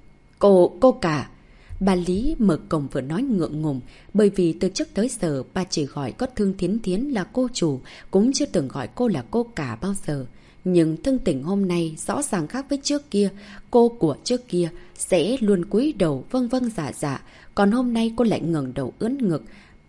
Cô cả... Bà Lý mở cổng vừa nói ngượng ngùng, bởi vì từ trước tới giờ bà chỉ gọi có Thương Thiến Thiến là cô chủ, cũng chưa từng gọi cô là cô cả bao giờ. Nhưng Thương Tình hôm nay rõ ràng khác với trước kia, cô của trước kia sẽ luôn cúi đầu vâng vâng dạ dạ, còn hôm nay cô lại ngẩng đầu ưỡn ngực,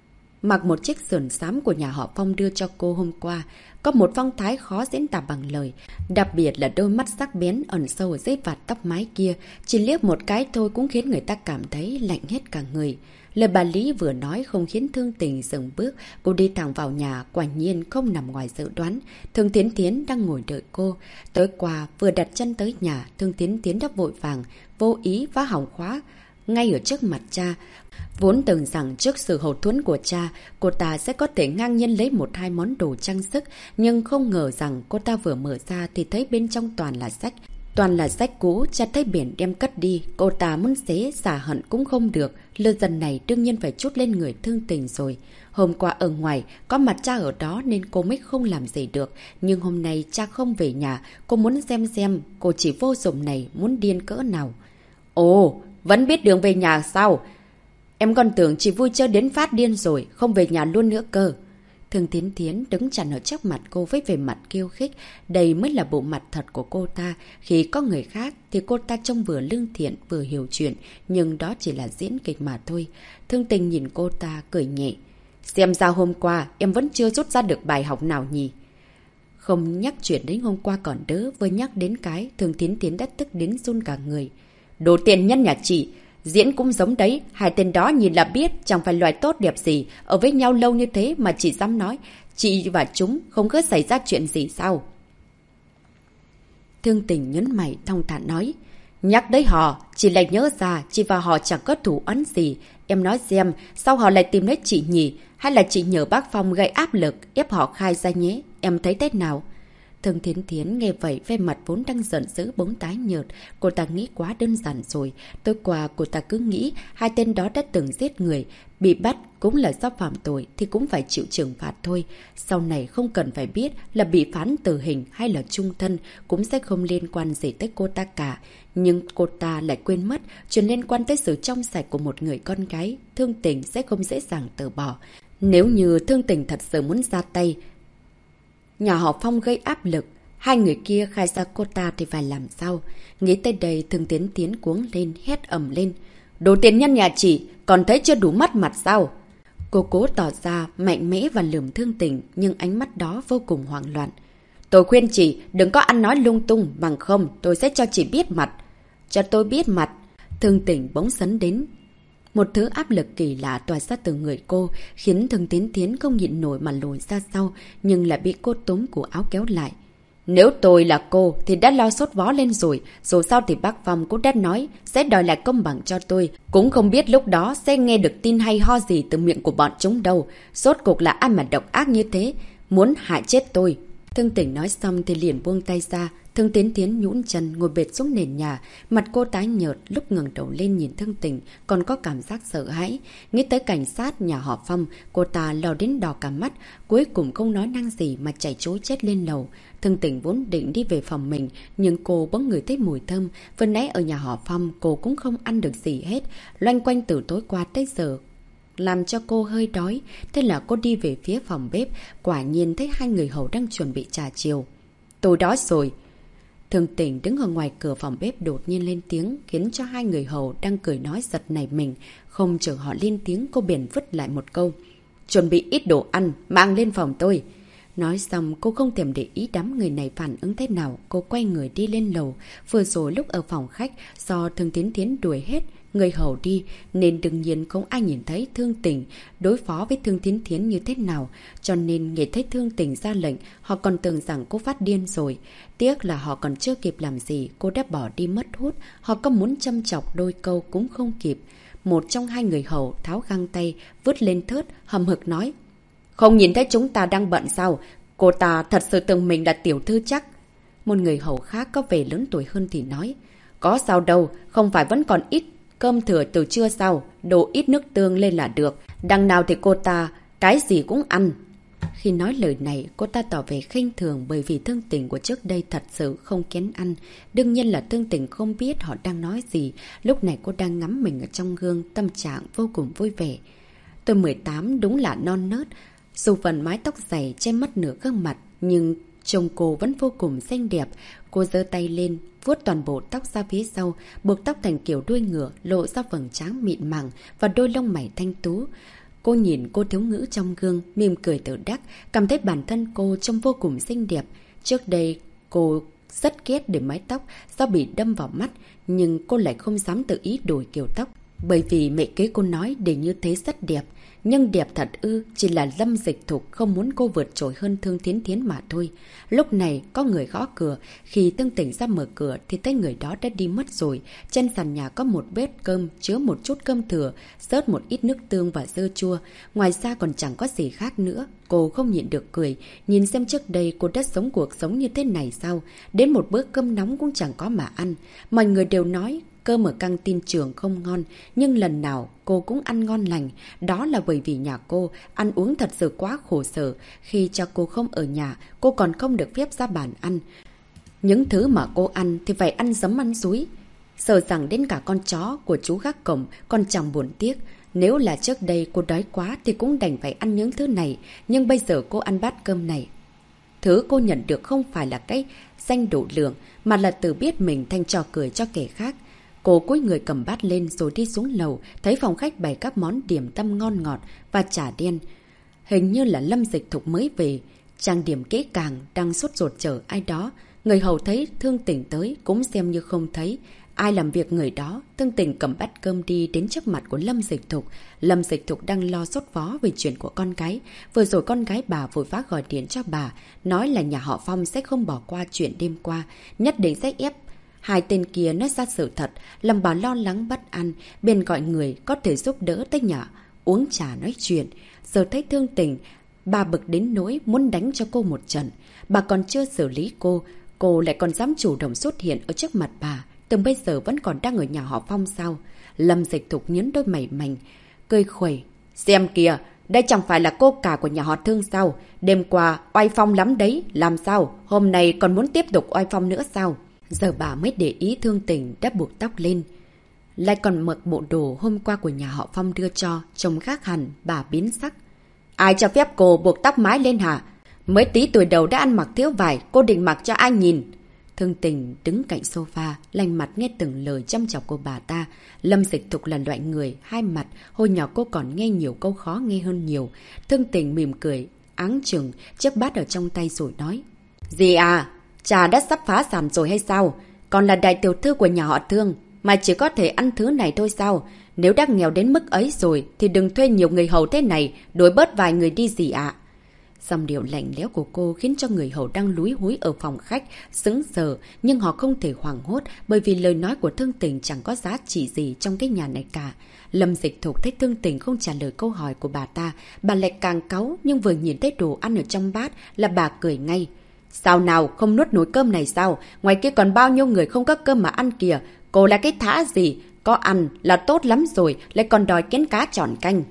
mặc một chiếc sườn xám của nhà họ Phong đưa cho cô hôm qua. Có một phong thái khó diễn tả bằng lời, đặc biệt là đôi mắt sắc bén ẩn sâu ở dưới vạt tóc mái kia, chỉ liếc một cái thôi cũng khiến người ta cảm thấy lạnh hết cả người. Lời bà Lý vừa nói không khiến Thương Tình dừng bước, cô đi thẳng vào nhà, quả nhiên không nằm ngoài dự đoán. Thương Thiến Thiến đang ngồi đợi cô. Tối qua vừa đặt chân tới nhà, Thương Thiến Thiến đã vội vàng, vô ý phá hỏng khóa ngay ở trước mặt cha. Vốn tưởng rằng trước sự hậu thuẫn của cha, cô ta sẽ có thể ngang nhiên lấy một hai món đồ trang sức, nhưng không ngờ rằng cô ta vừa mở ra thì thấy bên trong toàn là sách. Toàn là sách cũ, cha thấy biển đem cất đi, cô ta muốn xé xả hận cũng không được. Lơ dần này đương nhiên phải trút lên người Thương Tình rồi. Hôm qua ở ngoài, có mặt cha ở đó nên cô mới không làm gì được. Nhưng hôm nay cha không về nhà, cô muốn xem cô chỉ vô dụng này muốn điên cỡ nào. Ồ, vẫn biết đường về nhà sao? Em còn tưởng chị vui chơi đến phát điên rồi, không về nhà luôn nữa cơ. Thương Tiến Tiến đứng chặn ở trước mặt cô với vẻ mặt kiêu khích. Đây mới là bộ mặt thật của cô ta. Khi có người khác thì cô ta trông vừa lương thiện vừa hiểu chuyện, nhưng đó chỉ là diễn kịch mà thôi. Thương Tình nhìn cô ta cười nhẹ. Xem ra hôm qua em vẫn chưa rút ra được bài học nào nhỉ? Không nhắc chuyện đến hôm qua còn đỡ, vừa nhắc đến cái Thương Tiến Tiến đã tức đến run cả người. Đồ tiền nhân nhà chị! Diễn cũng giống đấy, hai tên đó nhìn là biết chẳng phải loài tốt đẹp gì, ở với nhau lâu như thế mà chị dám nói chị và chúng không có xảy ra chuyện gì sao? Thương Tình nhấn mày thong thả nói. Nhắc đến họ, chị lại nhớ ra chị và họ chẳng có thủ oán gì. Em nói xem, sao họ lại tìm đến chị nhỉ? Hay là chị nhờ bác Phong gây áp lực, ép họ khai ra nhé? Em thấy thế nào? Thương Thiến Thiến nghe vậy, vẻ mặt vốn đang giận dữ bỗng tái nhợt. Cô ta nghĩ quá đơn giản rồi. Tối qua cô ta cứ nghĩ hai tên đó đã từng giết người. Bị bắt cũng là do phạm tội thì cũng phải chịu trừng phạt thôi. Sau này không cần phải biết là bị phán tử hình hay là chung thân, cũng sẽ không liên quan gì tới cô ta cả. Nhưng cô ta lại quên mất chuyện liên quan tới sự trong sạch của một người con gái. Thương Tình sẽ không dễ dàng từ bỏ. Nếu như Thương Tình thật sự muốn ra tay, nhà họ Phong gây áp lực, hai người kia khai ra cô ta thì phải làm sao? Nghĩ tới đây, Thương Tiến Tiến cuống lên, hét ầm lên. Đồ tiền nhân nhà chị, còn thấy chưa đủ mắt mặt sao? Cô cố tỏ ra mạnh mẽ và lườm Thương Tình, nhưng ánh mắt đó vô cùng hoảng loạn. Tôi khuyên chị đừng có ăn nói lung tung, bằng không tôi sẽ cho chị biết mặt. Cho tôi biết mặt. Thương Tình bỗng sấn đến. Một thứ áp lực kỳ lạ tỏa ra từ người cô, khiến Thương Tiến Tiến không nhịn nổi mà lùi ra sau, nhưng lại bị cô túm cổ áo kéo lại. Nếu tôi là cô thì đã lo sốt vó lên rồi, dù sao thì bác Phong cũng đã nói sẽ đòi lại công bằng cho tôi. Cũng không biết lúc đó sẽ nghe được tin hay ho gì từ miệng của bọn chúng đâu. Rốt cuộc là ai mà độc ác như thế, muốn hại chết tôi. Thương Tình nói xong thì liền buông tay ra. Thương Tiến Tiến nhũn chân ngồi bệt xuống nền nhà, mặt cô tái nhợt, lúc ngẩng đầu lên nhìn Thương Tình còn có cảm giác sợ hãi. Nghĩ tới cảnh sát nhà họ Phong, cô ta lo đến đỏ cả mắt, cuối cùng không nói năng gì mà chạy trối chết lên lầu. Thương Tình vốn định đi về phòng mình, nhưng cô bỗng ngửi thấy mùi thơm. Vừa nãy ở nhà họ Phong cô cũng không ăn được gì hết, loanh quanh từ tối qua tới giờ làm cho cô hơi đói. Thế là cô đi về phía phòng bếp, quả nhiên thấy hai người hầu đang chuẩn bị trà chiều. Tôi đói rồi. Thương Tình đứng ở ngoài cửa phòng bếp đột nhiên lên tiếng, khiến cho hai người hầu đang cười nói giật nảy mình. Không chờ họ lên tiếng, cô bèn vứt lại một câu. Chuẩn bị ít đồ ăn, mang lên phòng tôi. Nói xong cô không thèm để ý đám người này phản ứng thế nào. Cô quay người đi lên lầu. Vừa rồi lúc ở phòng khách, do Thương Tiến Tiến đuổi hết người hầu đi, nên đương nhiên không ai nhìn thấy Thương Tình đối phó với Thương Tiến Tiến như thế nào. Cho nên nghe thấy Thương Tình ra lệnh, họ còn tưởng rằng cô phát điên rồi. Tiếc là họ còn chưa kịp làm gì, cô đã bỏ đi mất hút. Họ có muốn châm chọc đôi câu cũng không kịp. Một trong hai người hầu tháo găng tay, vứt lên thớt, hầm hực nói. Không nhìn thấy chúng ta đang bận sao? Cô ta thật sự tưởng mình là tiểu thư chắc. Một người hầu khác có vẻ lớn tuổi hơn thì nói. Có sao đâu, không phải vẫn còn ít cơm thừa từ trưa sao? Đổ ít nước tương lên là được. Đằng nào thì cô ta cái gì cũng ăn. Khi nói lời này, cô ta tỏ vẻ khinh thường bởi vì Thương Tình của trước đây thật sự không kén ăn. Đương nhiên là Thương Tình không biết họ đang nói gì. Lúc này cô đang ngắm mình ở trong gương, tâm trạng vô cùng vui vẻ. Tôi 18 đúng là non nớt. Dù phần mái tóc dày che mất nửa gương mặt, nhưng trông cô vẫn vô cùng xinh đẹp. Cô giơ tay lên, vuốt toàn bộ tóc ra phía sau, buộc tóc thành kiểu đuôi ngựa, lộ ra vầng trán mịn màng và đôi lông mày thanh tú. Cô nhìn cô thiếu nữ trong gương, mỉm cười tự đắc, cảm thấy bản thân cô trông vô cùng xinh đẹp. Trước đây, cô rất ghét để mái tóc do bị đâm vào mắt, nhưng cô lại không dám tự ý đổi kiểu tóc. Bởi vì mẹ kế cô nói để như thế rất đẹp. Nhưng đẹp thật ư, chỉ là Lâm Dịch Thục không muốn cô vượt trội hơn Thương Tiến Tiến mà thôi. Lúc này có người gõ cửa, khi Thương Tình ra mở cửa thì thấy người đó đã đi mất rồi. Trên sàn nhà có một bếp cơm chứa một chút cơm thừa, rớt một ít nước tương và dưa chua. Ngoài ra còn chẳng có gì khác nữa. Cô không nhịn được cười, nhìn xem trước đây cô đã sống cuộc sống như thế này sao? Đến một bữa cơm nóng cũng chẳng có mà ăn. Mọi người đều nói cơm ở căng tin trường không ngon, nhưng lần nào cô cũng ăn ngon lành. Đó là bởi vì nhà cô ăn uống thật sự quá khổ sở. Khi cho cô không ở nhà, cô còn không được phép ra bàn ăn. Những thứ mà cô ăn thì phải ăn giấm ăn dúi. Sợ rằng đến cả con chó của chú gác cổng còn chẳng buồn tiếc. Nếu là trước đây cô đói quá thì cũng đành phải ăn những thứ này, nhưng bây giờ cô ăn bát cơm này. Thứ cô nhận được không phải là cái danh độ lượng, mà là từ biết mình thành trò cười cho kẻ khác. Cô cúi người cầm bát lên rồi đi xuống lầu, thấy phòng khách bày các món điểm tâm ngon ngọt và chả đen. Hình như là Lâm Dịch Thục mới về, trang điểm kỹ càng, đang sốt ruột chờ ai đó. Người hầu thấy Thương Tình tới cũng xem như không thấy. Ai làm việc người đó, Thương Tình cầm bát cơm đi đến trước mặt của Lâm Dịch Thục. Lâm Dịch Thục đang lo sốt vó về chuyện của con gái. Vừa rồi con gái bà vội vã gọi điện cho bà, nói là nhà họ Phong sẽ không bỏ qua chuyện đêm qua, nhất định sẽ ép hai tên kia nói ra sự thật, làm bà lo lắng bất an, bên gọi người có thể giúp đỡ tới nhà, uống trà nói chuyện. Giờ thấy Thương Tình, bà bực đến nỗi muốn đánh cho cô một trận. Bà còn chưa xử lý cô lại còn dám chủ động xuất hiện ở trước mặt bà. Từ bây giờ vẫn còn đang ở nhà họ Phong sao? Lâm Dịch Thục nhấn đôi mày mảnh, cười khuẩy. Xem kìa, đây chẳng phải là cô cả của nhà họ Thương sao? Đêm qua oai phong lắm đấy, làm sao? Hôm nay còn muốn tiếp tục oai phong nữa sao? Giờ bà mới để ý Thương Tình đã buộc tóc lên. Lại còn mặc bộ đồ hôm qua của nhà họ Phong đưa cho, trông khác hẳn, bà biến sắc. Ai cho phép cô buộc tóc mái lên hả? Mới tí tuổi đầu đã ăn mặc thiếu vải, cô định mặc cho ai nhìn? Thương Tình đứng cạnh sofa, lành mặt nghe từng lời chăm chọc của bà ta. Lâm Dịch Thục là loại người hai mặt, hồi nhỏ cô còn nghe nhiều câu khó nghe hơn nhiều. Thương Tình mỉm cười, áng chừng, chiếc bát ở trong tay rồi nói. Gì à? Trà đã sắp phá sản rồi hay sao? Còn là đại tiểu thư của nhà họ Thương, mà chỉ có thể ăn thứ này thôi sao? Nếu đã nghèo đến mức ấy rồi, thì đừng thuê nhiều người hầu thế này, đuổi bớt vài người đi gì ạ. Dòng điệu lạnh lẽo của cô khiến cho người hầu đang lúi húi ở phòng khách sững sờ, nhưng họ không thể hoảng hốt bởi vì lời nói của Thương Tình chẳng có giá trị gì trong cái nhà này cả. Lâm Dịch Thục thấy Thương Tình không trả lời câu hỏi của bà ta, bà lại càng cáu, nhưng vừa nhìn thấy đồ ăn ở trong bát là bà cười ngay. Sao nào, không nuốt nổi cơm này sao? Ngoài kia còn bao nhiêu người không có cơm mà ăn kìa. Cô là cái thá gì? Có ăn là tốt lắm rồi, lại còn đòi kiến cá tròn canh.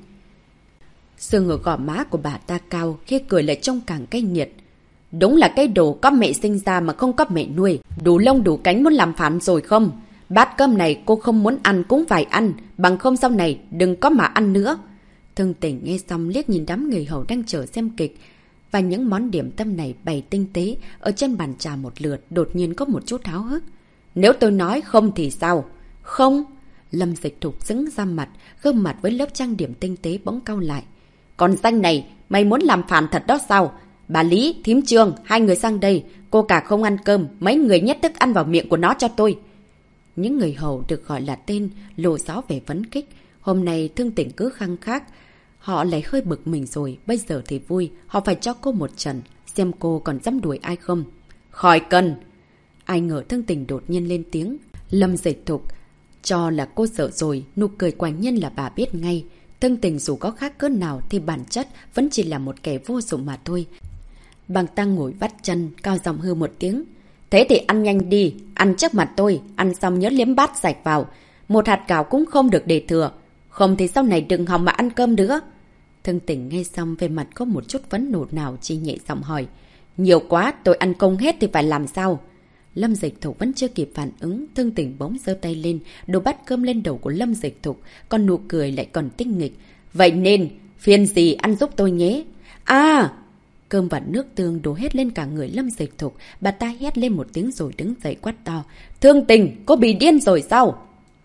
Sương ở gò má của bà ta cao, khi cười lại trông càng cay nghiệt. Đúng là cái đồ có mẹ sinh ra mà không có mẹ nuôi. Đủ lông đủ cánh muốn làm phản rồi không? Bát cơm này cô không muốn ăn cũng phải ăn, bằng không sau này đừng có mà ăn nữa. Thương Tình nghe xong liếc nhìn đám người hầu đang chờ xem kịch. Và những món điểm tâm này bày tinh tế ở trên bàn trà một lượt, đột nhiên có một chút háo hức. Nếu tôi nói không thì sao? Không? Lâm Dịch Thục sững ra mặt, gương mặt với lớp trang điểm tinh tế bỗng cau lại. Còn danh này, mày muốn làm phản thật đó sao? Bà Lý, Thím Trương, hai người sang đây. Cô cả không ăn cơm, mấy người nhét thức ăn vào miệng của nó cho tôi. Những người hầu được gọi là tên, lộ rõ vẻ phấn khích. Hôm nay Thương Tình cứ khăng khác. Họ lại hơi bực mình rồi, bây giờ thì vui. Họ phải cho cô một trận, xem cô còn dám đuổi ai không. Khỏi cần. Ai ngờ Thương Tình đột nhiên lên tiếng. Lâm Dịch Thục cho là cô sợ rồi, nụ cười quanh nhân là bà biết ngay. Thương Tình dù có khác cỡ nào thì bản chất vẫn chỉ là một kẻ vô dụng mà thôi. Bằng tăng ngồi vắt chân, cao giọng hư một tiếng. Thế thì ăn nhanh đi, ăn trước mặt tôi, ăn xong nhớ liếm bát sạch vào. Một hạt gạo cũng không được để thừa. Không thì sau này đừng hòng mà ăn cơm nữa. Thương Tình nghe xong về mặt có một chút vấn nộ nào, chỉ nhẹ giọng hỏi. Nhiều quá, tôi ăn không hết thì phải làm sao? Lâm Dịch Thục vẫn chưa kịp phản ứng, Thương Tình bỗng giơ tay lên, đổ bát cơm lên đầu của Lâm Dịch Thục, còn nụ cười lại còn tinh nghịch. Vậy nên, phiền gì ăn giúp tôi nhé. À! Cơm và nước tương đổ hết lên cả người Lâm Dịch Thục, bà ta hét lên một tiếng rồi đứng dậy quát to. Thương Tình, cô bị điên rồi sao?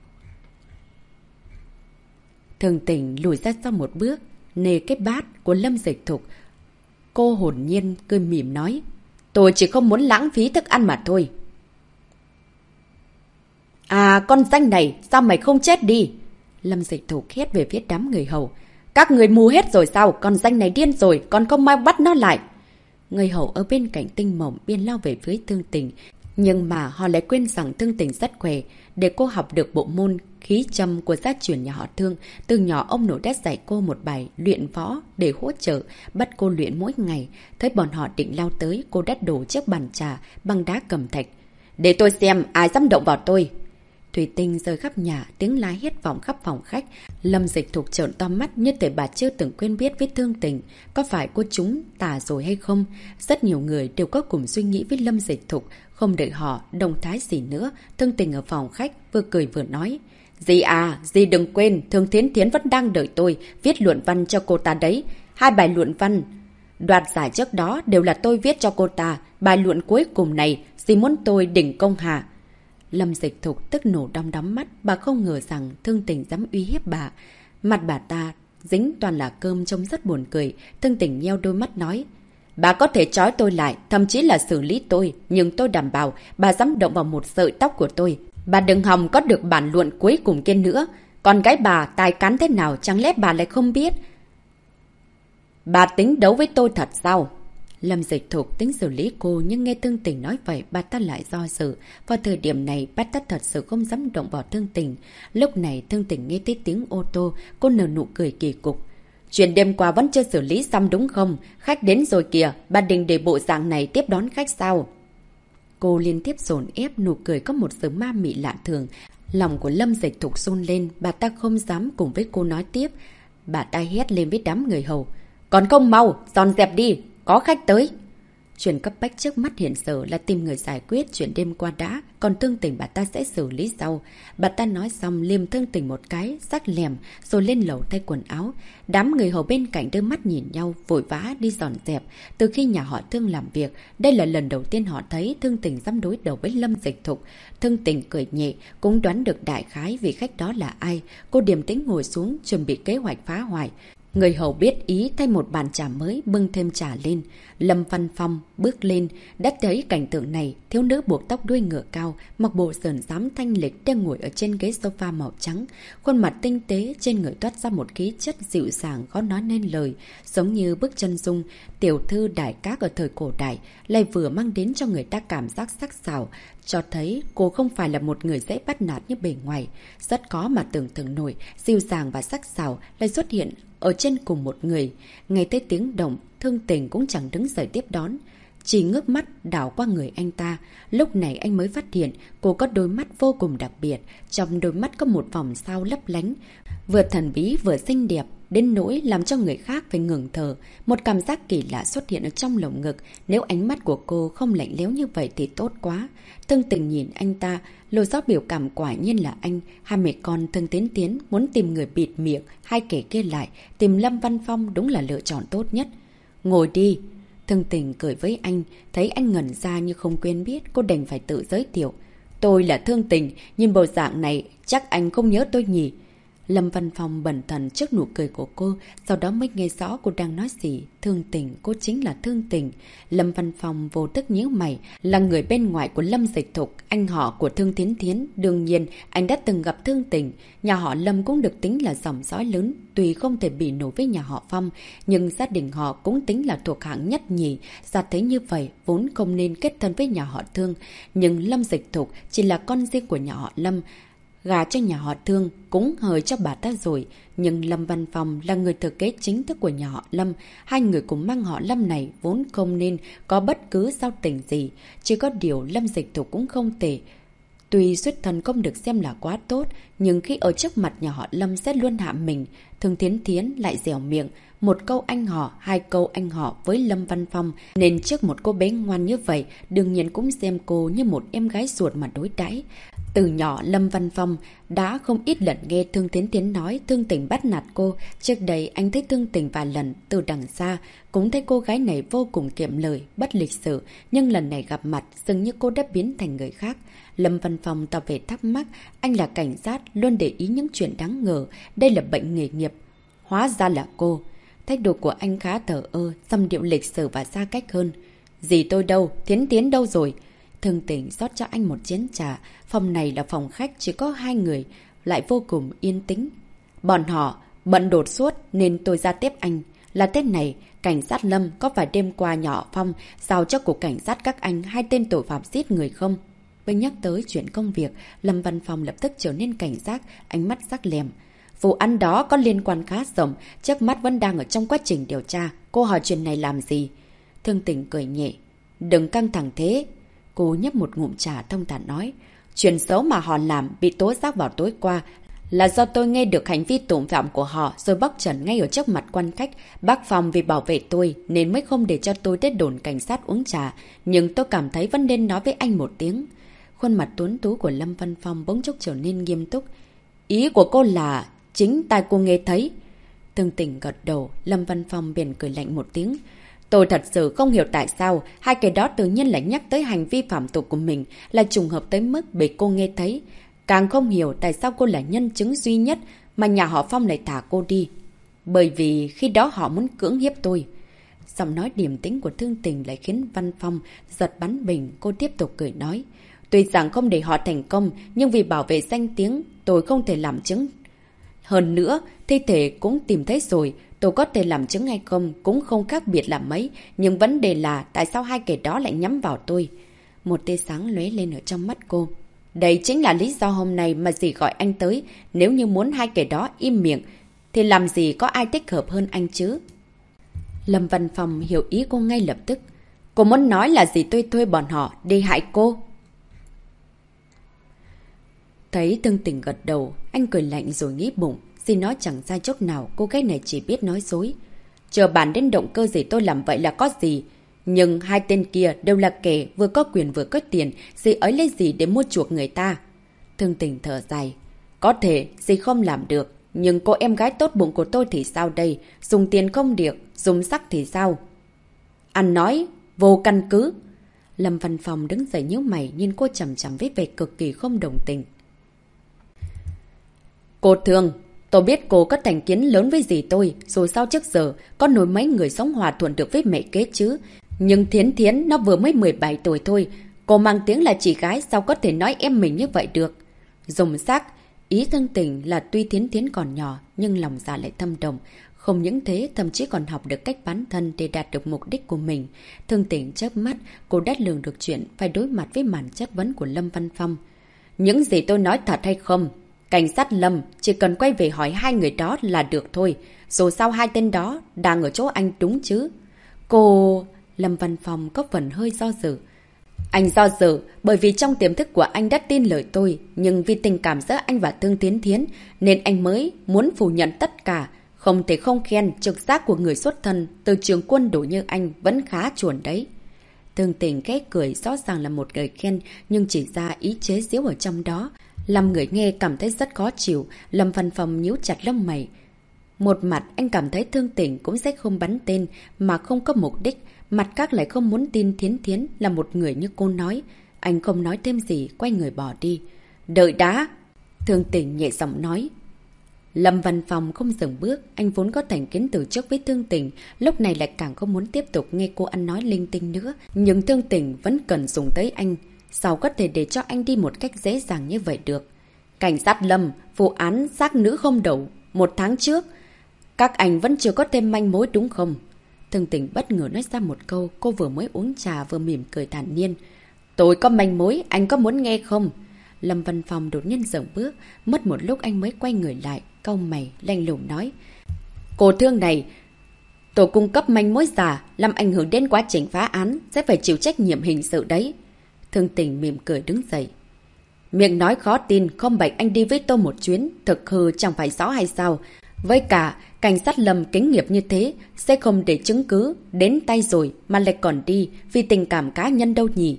Thương Tình lùi ra sau một bước, nề cái bát của Lâm Dịch Thục. Cô hồn nhiên cười mỉm nói. Tôi chỉ không muốn lãng phí thức ăn mà thôi. À, con danh này, sao mày không chết đi? Lâm Dịch Thục hét về phía đám người hầu. Các người mù hết rồi sao? Con danh này điên rồi, còn không mau bắt nó lại. Người hầu ở bên cạnh Tinh Mộng biên lao về phía Thương Tình. Nhưng mà họ lại quên rằng Thương Tình rất khỏe. Để cô học được bộ môn khí châm của gia truyền nhà họ Thương, từ nhỏ ông nội đã dạy cô một bài luyện võ để hỗ trợ, bắt cô luyện mỗi ngày. Thấy bọn họ định lao tới, cô đã đổ chiếc bàn trà bằng đá cẩm thạch. Để tôi xem ai dám động vào tôi. Thủy tinh rơi khắp nhà, tiếng la hét vọng khắp phòng khách. Lâm Dịch Thục trợn to mắt như thể bà chưa từng quen biết với Thương Tình. Có phải cô chúng tà rồi hay không? Rất nhiều người đều có cùng suy nghĩ với Lâm Dịch Thục. Không đợi họ đồng thái gì nữa, Thương Tình ở phòng khách vừa cười vừa nói. Dì à, dì đừng quên, Thương Thiến Thiến vẫn đang đợi tôi, viết luận văn cho cô ta đấy. 2 bài luận văn đoạt giải trước đó đều là tôi viết cho cô ta. Bài luận cuối cùng này, dì muốn tôi đỉnh công hả? Lâm Dịch Thục tức nổ đom đóm mắt, bà không ngờ rằng Thương Tình dám uy hiếp bà. Mặt bà ta dính toàn là cơm trông rất buồn cười. Thương Tình nheo đôi mắt nói, bà có thể trói tôi lại, thậm chí là xử lý tôi, nhưng tôi đảm bảo bà dám động vào một sợi tóc của tôi. Bà đừng hòng có được bản luận cuối cùng kia nữa. Còn gái bà tài cán thế nào chẳng lẽ bà lại không biết? Bà tính đấu với tôi thật sao? Lâm Dịch Thục tính xử lý cô, nhưng nghe Thương Tình nói vậy bà ta lại do dự. Vào thời điểm này bà ta thật sự không dám động vào Thương Tình. Lúc này Thương Tình nghe thấy tiếng ô tô, cô nở nụ cười kỳ cục. Chuyện đêm qua vẫn chưa xử lý xong đúng không? Khách đến rồi kìa, bà định để bộ dạng này tiếp đón khách sao? Cô liên tiếp dồn ép, nụ cười có một sự ma mị lạ thường. Lòng của Lâm Dịch Thục run lên, bà ta không dám cùng với cô nói tiếp. Bà ta hét lên với đám người hầu. Còn không mau, dọn dẹp đi, có khách tới. Chuyện cấp bách trước mắt hiện giờ là tìm người giải quyết chuyện đêm qua đã, còn Thương Tình bà ta sẽ xử lý sau. Bà ta nói xong liềm Thương Tình một cái, sắc lèm, rồi lên lầu thay quần áo. Đám người hầu bên cạnh đưa mắt nhìn nhau, vội vã đi dọn dẹp. Từ khi nhà họ Thương làm việc, đây là lần đầu tiên họ thấy Thương Tình dám đối đầu với Lâm Dịch Thục. Thương Tình cười nhẹ, cũng đoán được đại khái vị khách đó là ai. Cô điềm tĩnh ngồi xuống, chuẩn bị kế hoạch phá hoại. Người hầu biết ý thay một bàn trà mới bưng thêm trà lên. Lâm Văn Phong bước lên, đã thấy cảnh tượng này, thiếu nữ buộc tóc đuôi ngựa cao, mặc bộ sườn xám thanh lịch đang ngồi ở trên ghế sofa màu trắng. Khuôn mặt tinh tế trên người toát ra một khí chất dịu dàng khó nói nên lời, giống như bức chân dung tiểu thư đại các ở thời cổ đại, lại vừa mang đến cho người ta cảm giác sắc sảo, cho thấy cô không phải là một người dễ bắt nạt như bề ngoài. Rất khó mà tưởng tượng nổi, dịu dàng và sắc sảo lại xuất hiện ở trên cùng một người. Nghe thấy tiếng động, Thương Tình cũng chẳng đứng dậy tiếp đón, chỉ ngước mắt đảo qua người anh ta. Lúc này anh mới phát hiện cô có đôi mắt vô cùng đặc biệt, trong đôi mắt có một vòng sao lấp lánh, vừa thần bí vừa xinh đẹp, đến nỗi làm cho người khác phải ngừng thở. Một cảm giác kỳ lạ xuất hiện ở trong lồng ngực, nếu ánh mắt của cô không lạnh lẽo như vậy thì tốt quá. Thương Tình nhìn anh ta, lộ rõ biểu cảm quả nhiên là anh. Hai mẹ con Thương Tiến Tiến muốn tìm người bịt miệng hai kẻ kia lại, tìm Lâm Văn Phong đúng là lựa chọn tốt nhất. Ngồi đi. Thương Tình cười với anh, thấy anh ngẩn ra như không quen biết, cô đành phải tự giới thiệu. Tôi là Thương Tình, nhìn bộ dạng này chắc anh không nhớ tôi nhỉ? Lâm Văn Phong bần thần trước nụ cười của cô, sau đó mới nghe rõ cô đang nói gì. Thương Tình, cô chính là Thương Tình. Lâm Văn Phong vô thức nhíu mày, là người bên ngoài của Lâm Dịch Thục, anh họ của Thương Thiến Thiến. Đương nhiên, anh đã từng gặp Thương Tình. Nhà họ Lâm cũng được tính là dòng dõi lớn, tuy không thể bì nổi với nhà họ Phong, nhưng gia đình họ cũng tính là thuộc hạng nhất nhì. Ra thế như vậy, vốn không nên kết thân với nhà họ Thương. Nhưng Lâm Dịch Thục chỉ là con riêng của nhà họ Lâm, gà cho nhà họ Thương cũng hời cho bà ta rồi. Nhưng Lâm Văn Phong là người thừa kế chính thức của nhà họ Lâm. Hai người cùng mang họ Lâm này vốn không nên có bất cứ giao tình gì. Chỉ có điều Lâm Dịch Thục cũng không tệ. Tuy xuất thân không được xem là quá tốt, nhưng khi ở trước mặt nhà họ Lâm sẽ luôn hạ mình. Thương Thiến Thiến lại dẻo miệng, một câu anh họ, hai câu anh họ với Lâm Văn Phong, nên trước một cô bé ngoan như vậy, đương nhiên cũng xem cô như một em gái ruột mà đối đãi. Từ nhỏ Lâm Văn Phong đã không ít lần nghe Thương Thiến Thiến nói Thương Tình bắt nạt cô. Trước đây anh thấy Thương Tình vài lần từ đằng xa, cũng thấy cô gái này vô cùng kiệm lời, bất lịch sự, nhưng lần này gặp mặt dường như cô đã biến thành người khác. Lâm Văn Phong tỏ vẻ thắc mắc, anh là cảnh sát, luôn để ý những chuyện đáng ngờ, đây là bệnh nghề nghiệp. Hóa ra là cô. Thái độ của anh khá thờ ơ, xăm điệu lịch sử và xa cách hơn. Dì tôi đâu, Thiến Thiến đâu rồi? Thương Tình rót cho anh một chén trà. Phòng này là phòng khách chỉ có hai người, lại vô cùng yên tĩnh. Bọn họ bận đột xuất nên tôi ra tiếp anh. Là thế này, cảnh sát Lâm có phải đêm qua nhỏ Phong giao cho cục cảnh sát các anh hai tên tội phạm giết người không? Với nhắc tới chuyện công việc, Lâm Văn Phong lập tức trở nên cảnh giác, ánh mắt sắc lẹm. Vụ án đó có liên quan khá rộng, trước mắt vẫn đang ở trong quá trình điều tra. Cô hỏi chuyện này làm gì? Thương Tình cười nhẹ. Đừng căng thẳng thế. Cô nhấp một ngụm trà thông thả nói. Chuyện xấu mà họ làm bị tố giác vào tối qua là do tôi nghe được hành vi tổn phạm của họ rồi bóc trần ngay ở trước mặt quan khách. Bác Phong vì bảo vệ tôi nên mới không để cho tôi đến đồn cảnh sát uống trà. Nhưng tôi cảm thấy vẫn nên nói với anh một tiếng. Khuôn mặt tuấn tú của Lâm Văn Phong bỗng chốc trở nên nghiêm túc. Ý của cô là chính tai cô nghe thấy. Thương Tình gật đầu, Lâm Văn Phong bèn cười lạnh một tiếng. Tôi thật sự không hiểu tại sao hai cái đó tự nhiên lại nhắc tới hành vi phạm tội của mình là trùng hợp tới mức bị cô nghe thấy. Càng không hiểu tại sao cô là nhân chứng duy nhất mà nhà họ Phong lại thả cô đi. Bởi vì khi đó họ muốn cưỡng hiếp tôi. Giọng nói điềm tĩnh của Thương Tình lại khiến Văn Phong giật bắn bình. Cô tiếp tục cười nói. Tuy rằng không để họ thành công, nhưng vì bảo vệ danh tiếng, tôi không thể làm chứng. Hơn nữa, thi thể cũng tìm thấy rồi, tôi có thể làm chứng hay không cũng không khác biệt là mấy. Nhưng vấn đề là tại sao hai kẻ đó lại nhắm vào tôi? Một tia sáng lóe lên ở trong mắt cô. Đây chính là lý do hôm nay mà dì gọi anh tới. Nếu như muốn hai kẻ đó im miệng, thì làm gì có ai thích hợp hơn anh chứ? Lâm Văn Phong hiểu ý cô ngay lập tức. Cô muốn nói là gì tôi thuê bọn họ đi hại cô? Thấy Thương Tình gật đầu, anh cười lạnh rồi nghĩ bụng. Dì nói chẳng sai chốc nào, cô gái này chỉ biết nói dối. Chờ bàn đến động cơ gì tôi làm vậy là có gì? Nhưng hai tên kia đều là kẻ vừa có quyền vừa có tiền, dì ấy lấy gì để mua chuộc người ta? Thương Tình thở dài. Có thể dì không làm được, nhưng cô em gái tốt bụng của tôi thì sao đây? Dùng tiền không được, dùng sắc thì sao? Anh nói, vô căn cứ. Lâm Văn Phong đứng dậy nhíu mày nhìn cô chằm chằm với vẻ cực kỳ không đồng tình. Cô Thương, tôi biết cô có thành kiến lớn với dì tôi, dù sao trước giờ có nổi mấy người sống hòa thuận được với mẹ kế chứ. Nhưng Thiến Thiến nó vừa mới 17 tuổi thôi, cô mang tiếng là chị gái sao có thể nói em mình như vậy được. Dùng sắc, ý Thương Tình là tuy Thiến Thiến còn nhỏ nhưng lòng dạ lại thâm đồng. Không những thế, thậm chí còn học được cách bán thân để đạt được mục đích của mình. Thương Tình chớp mắt, cô đã lường được chuyện phải đối mặt với màn chất vấn của Lâm Văn Phong. Những gì tôi nói thật hay không? Cảnh sát Lâm chỉ cần quay về hỏi hai người đó là được thôi. Dù sao hai tên đó đang ở chỗ anh đúng chứ? Cô... Lâm Văn Phong có phần hơi do dự. Anh do dự bởi vì trong tiềm thức của anh đã tin lời tôi. Nhưng vì tình cảm giữa anh và Thương Thiến Thiến nên anh mới muốn phủ nhận tất cả. Không thể không khen trực giác của người xuất thân từ trường quân đội như anh vẫn khá chuẩn đấy. Thương Tình khẽ cười, rõ ràng là một lời khen nhưng chỉ ra ý chế giễu ở trong đó. Làm người nghe cảm thấy rất khó chịu. Lâm Văn Phong nhíu chặt lông mày. Một mặt anh cảm thấy Thương Tình cũng sẽ không bắn tên mà không có mục đích. Mặt khác lại không muốn tin Thiến Thiến là một người như cô nói. Anh không nói thêm gì, quay người bỏ đi. Đợi đã! Thương Tình nhẹ giọng nói. Lâm Văn Phong không dừng bước. Anh vốn có thành kiến từ trước với Thương Tình, lúc này lại càng không muốn tiếp tục nghe cô ăn nói linh tinh nữa. Nhưng Thương Tình vẫn cần dùng tới anh. Sao có thể để cho anh đi một cách dễ dàng như vậy được? Cảnh sát Lâm, vụ án xác nữ không đầu 1 tháng trước. Các anh vẫn chưa có thêm manh mối đúng không? Thương Tình bất ngờ nói ra một câu. Cô vừa mới uống trà vừa mỉm cười thản nhiên. Tôi có manh mối, anh có muốn nghe không? Lâm Văn Phong đột nhiên dừng bước. Mất một lúc anh mới quay người lại, cau mày lạnh lùng nói. Cô Thương này, tôi cung cấp manh mối giả làm ảnh hưởng đến quá trình phá án, sẽ phải chịu trách nhiệm hình sự đấy. Thương Tình mỉm cười đứng dậy. Miệng nói khó tin, không bệnh anh đi với tôi một chuyến, thực hư chẳng phải rõ hay sao? Với cả, cảnh sát Lâm kính nghiệp như thế, sẽ không để chứng cứ, đến tay rồi mà lại còn đi, vì tình cảm cá nhân đâu nhỉ?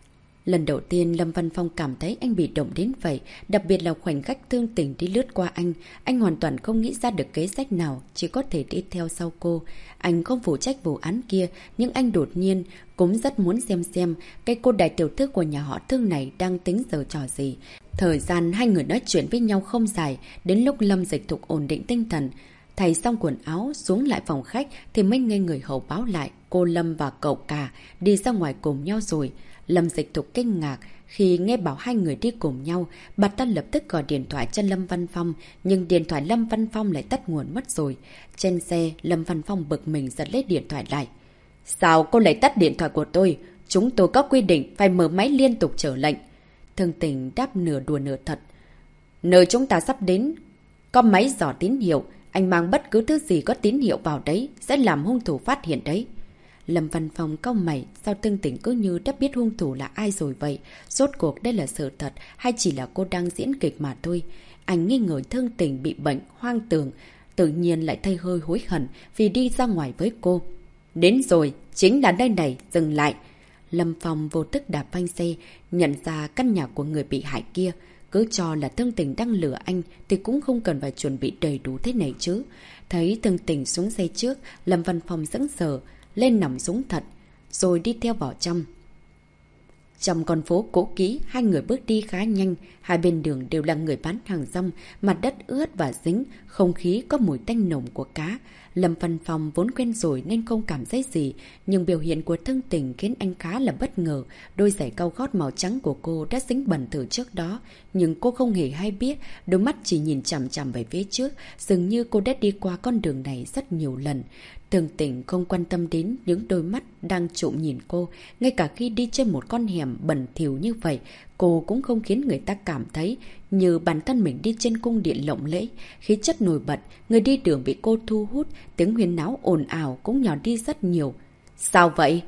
Lần đầu tiên Lâm Văn Phong cảm thấy anh bị động đến vậy, đặc biệt là khoảnh khắc Thương Tình đi lướt qua anh hoàn toàn không nghĩ ra được kế sách nào, chỉ có thể đi theo sau cô. Anh không phụ trách vụ án kia, nhưng anh đột nhiên cũng rất muốn xem cái cô đại tiểu thư của nhà họ Thương này đang tính giở trò gì. Thời gian hai người nói chuyện với nhau không dài, đến lúc Lâm Dịch Thục ổn định tinh thần, thay xong quần áo xuống lại phòng khách thì mới nghe người hầu báo lại cô Lâm và cậu cả đi ra ngoài cùng nhau rồi. Lâm Dịch Thục kinh ngạc khi nghe bảo hai người đi cùng nhau. Bà ta lập tức gọi điện thoại cho Lâm Văn Phong, nhưng điện thoại Lâm Văn Phong lại tắt nguồn mất rồi. Trên xe, Lâm Văn Phong bực mình giật lấy điện thoại lại. Sao cô lại tắt điện thoại của tôi? Chúng tôi có quy định phải mở máy liên tục chờ lệnh. Thương Tình đáp nửa đùa nửa thật. Nơi chúng ta sắp đến có máy dò tín hiệu, anh mang bất cứ thứ gì có tín hiệu vào đấy sẽ làm hung thủ phát hiện đấy. Lâm Văn Phong cau mày, sao Thương Tình cứ như đã biết hung thủ là ai rồi vậy? Rốt cuộc đây là sự thật hay chỉ là cô đang diễn kịch mà thôi? Anh nghi ngờ Thương Tình bị bệnh hoang tưởng, tự nhiên lại thấy hơi hối hận vì đi ra ngoài với cô. Đến rồi, chính là nơi này, dừng lại. Lâm Phong vô thức đạp phanh xe, nhận ra căn nhà của người bị hại kia. Cứ cho là Thương Tình đang lừa anh thì cũng không cần phải chuẩn bị đầy đủ thế này chứ. Thấy Thương Tình xuống xe trước, Lâm Văn Phong sững sờ lên nằm xuống thật, rồi đi theo vào trong. Trong con phố cũ kỹ, hai người bước đi khá nhanh, hai bên đường đều là người bán hàng rong, mặt đất ướt và dính, không khí có mùi tanh nồng của cá. Lâm Văn Phong vốn quen rồi nên không cảm thấy gì, nhưng biểu hiện của Thương Tình khiến anh khá là bất ngờ. Đôi giày cao gót màu trắng của cô đã dính bẩn từ trước đó, nhưng cô không hề hay biết, đôi mắt chỉ nhìn chằm chằm về phía trước, dường như cô đã đi qua con đường này rất nhiều lần. Thương Tình không quan tâm đến những đôi mắt đang trộm nhìn cô, ngay cả khi đi trên một con hẻm bẩn thỉu như vậy, cô cũng không khiến người ta cảm thấy như bản thân mình đi trên cung điện lộng lẫy. Khí chất nổi bật, người đi đường bị cô thu hút, tiếng huyên náo ồn ào cũng nhỏ đi rất nhiều. Sao vậy?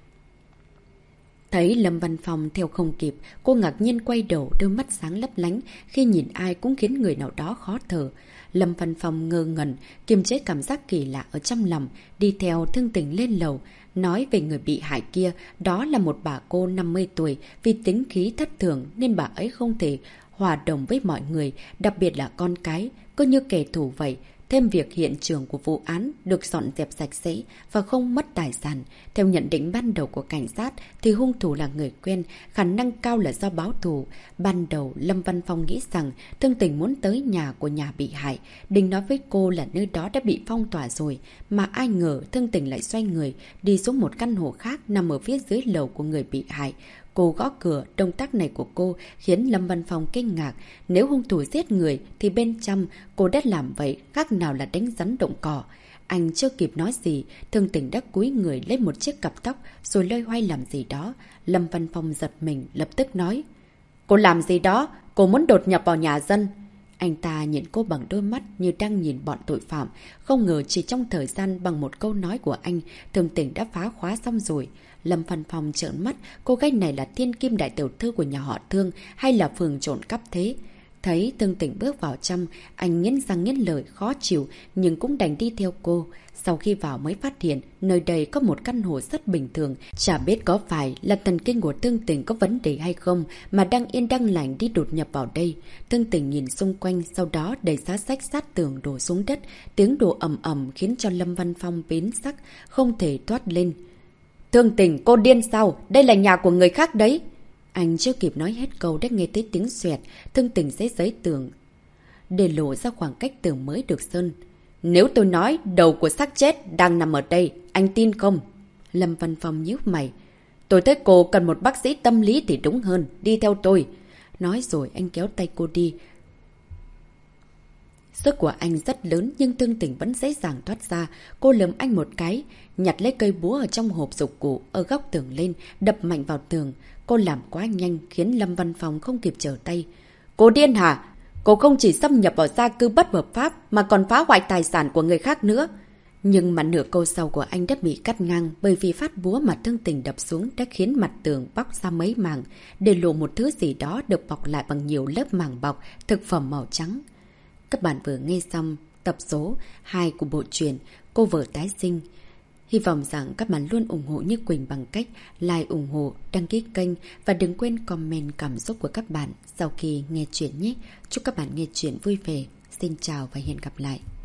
Thấy Lâm Văn Phong theo không kịp, cô ngạc nhiên quay đầu, đôi mắt sáng lấp lánh, khi nhìn ai cũng khiến người nào đó khó thở. Lâm Văn Phong ngơ ngẩn, kiềm chế cảm giác kỳ lạ ở trong lòng, đi theo Thương Tình lên lầu, nói về người bị hại kia, đó là một bà cô 50 tuổi, vì tính khí thất thường nên bà ấy không thể hòa đồng với mọi người, đặc biệt là con cái, cứ như kẻ thù vậy. Thêm việc hiện trường của vụ án được dọn dẹp sạch sẽ và không mất tài sản. Theo nhận định ban đầu của cảnh sát thì hung thủ là người quen, khả năng cao là do báo thù. Ban đầu Lâm Văn Phong nghĩ rằng Thương Tình muốn tới nhà của nhà bị hại, định nói với cô là nơi đó đã bị phong tỏa rồi. Mà ai ngờ Thương Tình lại xoay người đi xuống một căn hộ khác nằm ở phía dưới lầu của người bị hại. Cô gõ cửa, động tác này của cô khiến Lâm Văn Phong kinh ngạc. Nếu hung thủ giết người thì bên trong cô đã làm vậy, khác nào là đánh rắn động cỏ. Anh chưa kịp nói gì, Thương Tình đã cúi người lấy một chiếc cặp tóc rồi loay hoay làm gì đó. Lâm Văn Phong giật mình, lập tức nói: Cô làm gì đó? Cô muốn đột nhập vào nhà dân. Anh ta nhìn cô bằng đôi mắt như đang nhìn bọn tội phạm. Không ngờ chỉ trong thời gian bằng một câu nói của anh, Thương Tình đã phá khóa xong rồi. Lâm Văn Phong trợn mắt, cô gái này là thiên kim đại tiểu thư của nhà họ Thương hay là phường trộn cắp thế? Thấy Thương Tình bước vào trong, anh nghiến răng nghiến lợi khó chịu nhưng cũng đành đi theo cô. Sau khi vào mới phát hiện nơi đây có một căn hộ rất bình thường, chả biết có phải là thần kinh của Thương Tình có vấn đề hay không mà đang yên đang lành đi đột nhập vào đây. Thương Tình nhìn xung quanh, sau đó đẩy giá sách sát tường đổ xuống đất, tiếng đổ ầm ầm khiến cho Lâm Văn Phong biến sắc, không thể thoát lên. Thương Tình, cô điên sao? Đây là nhà của người khác đấy. Anh chưa kịp nói hết câu đã nghe thấy tiếng xoẹt. Thương Tình xé giấy tường để lộ ra khoảng cách tường mới được sơn. Nếu tôi nói đầu của xác chết đang nằm ở đây, anh tin không? Lâm Văn Phong nhíu mày. Tôi thấy cô cần một bác sĩ tâm lý thì đúng hơn, đi theo tôi. Nói rồi anh kéo tay cô đi. Sức của anh rất lớn nhưng Thương Tình vẫn dễ dàng thoát ra. Cô lườm anh một cái, nhặt lấy cây búa ở trong hộp dụng cụ ở góc tường lên, đập mạnh vào tường. Cô làm quá nhanh khiến Lâm Văn Phong không kịp trở tay. Cô điên hả? Cô không chỉ xâm nhập vào gia cư bất hợp pháp mà còn phá hoại tài sản của người khác nữa. Nhưng mà nửa câu sau của anh đã bị cắt ngang bởi vì phát búa mà Thương Tình đập xuống đã khiến mặt tường bóc ra mấy mảng, để lộ một thứ gì đó được bọc lại bằng nhiều lớp màng bọc, thực phẩm màu trắng. Các bạn vừa nghe xong tập số 2 của bộ truyện Cô Vợ Tái Sinh. Hy vọng rằng các bạn luôn ủng hộ Như Quỳnh bằng cách like, ủng hộ, đăng ký kênh và đừng quên comment cảm xúc của các bạn sau khi nghe chuyện nhé. Chúc các bạn nghe chuyện vui vẻ. Xin chào và hẹn gặp lại.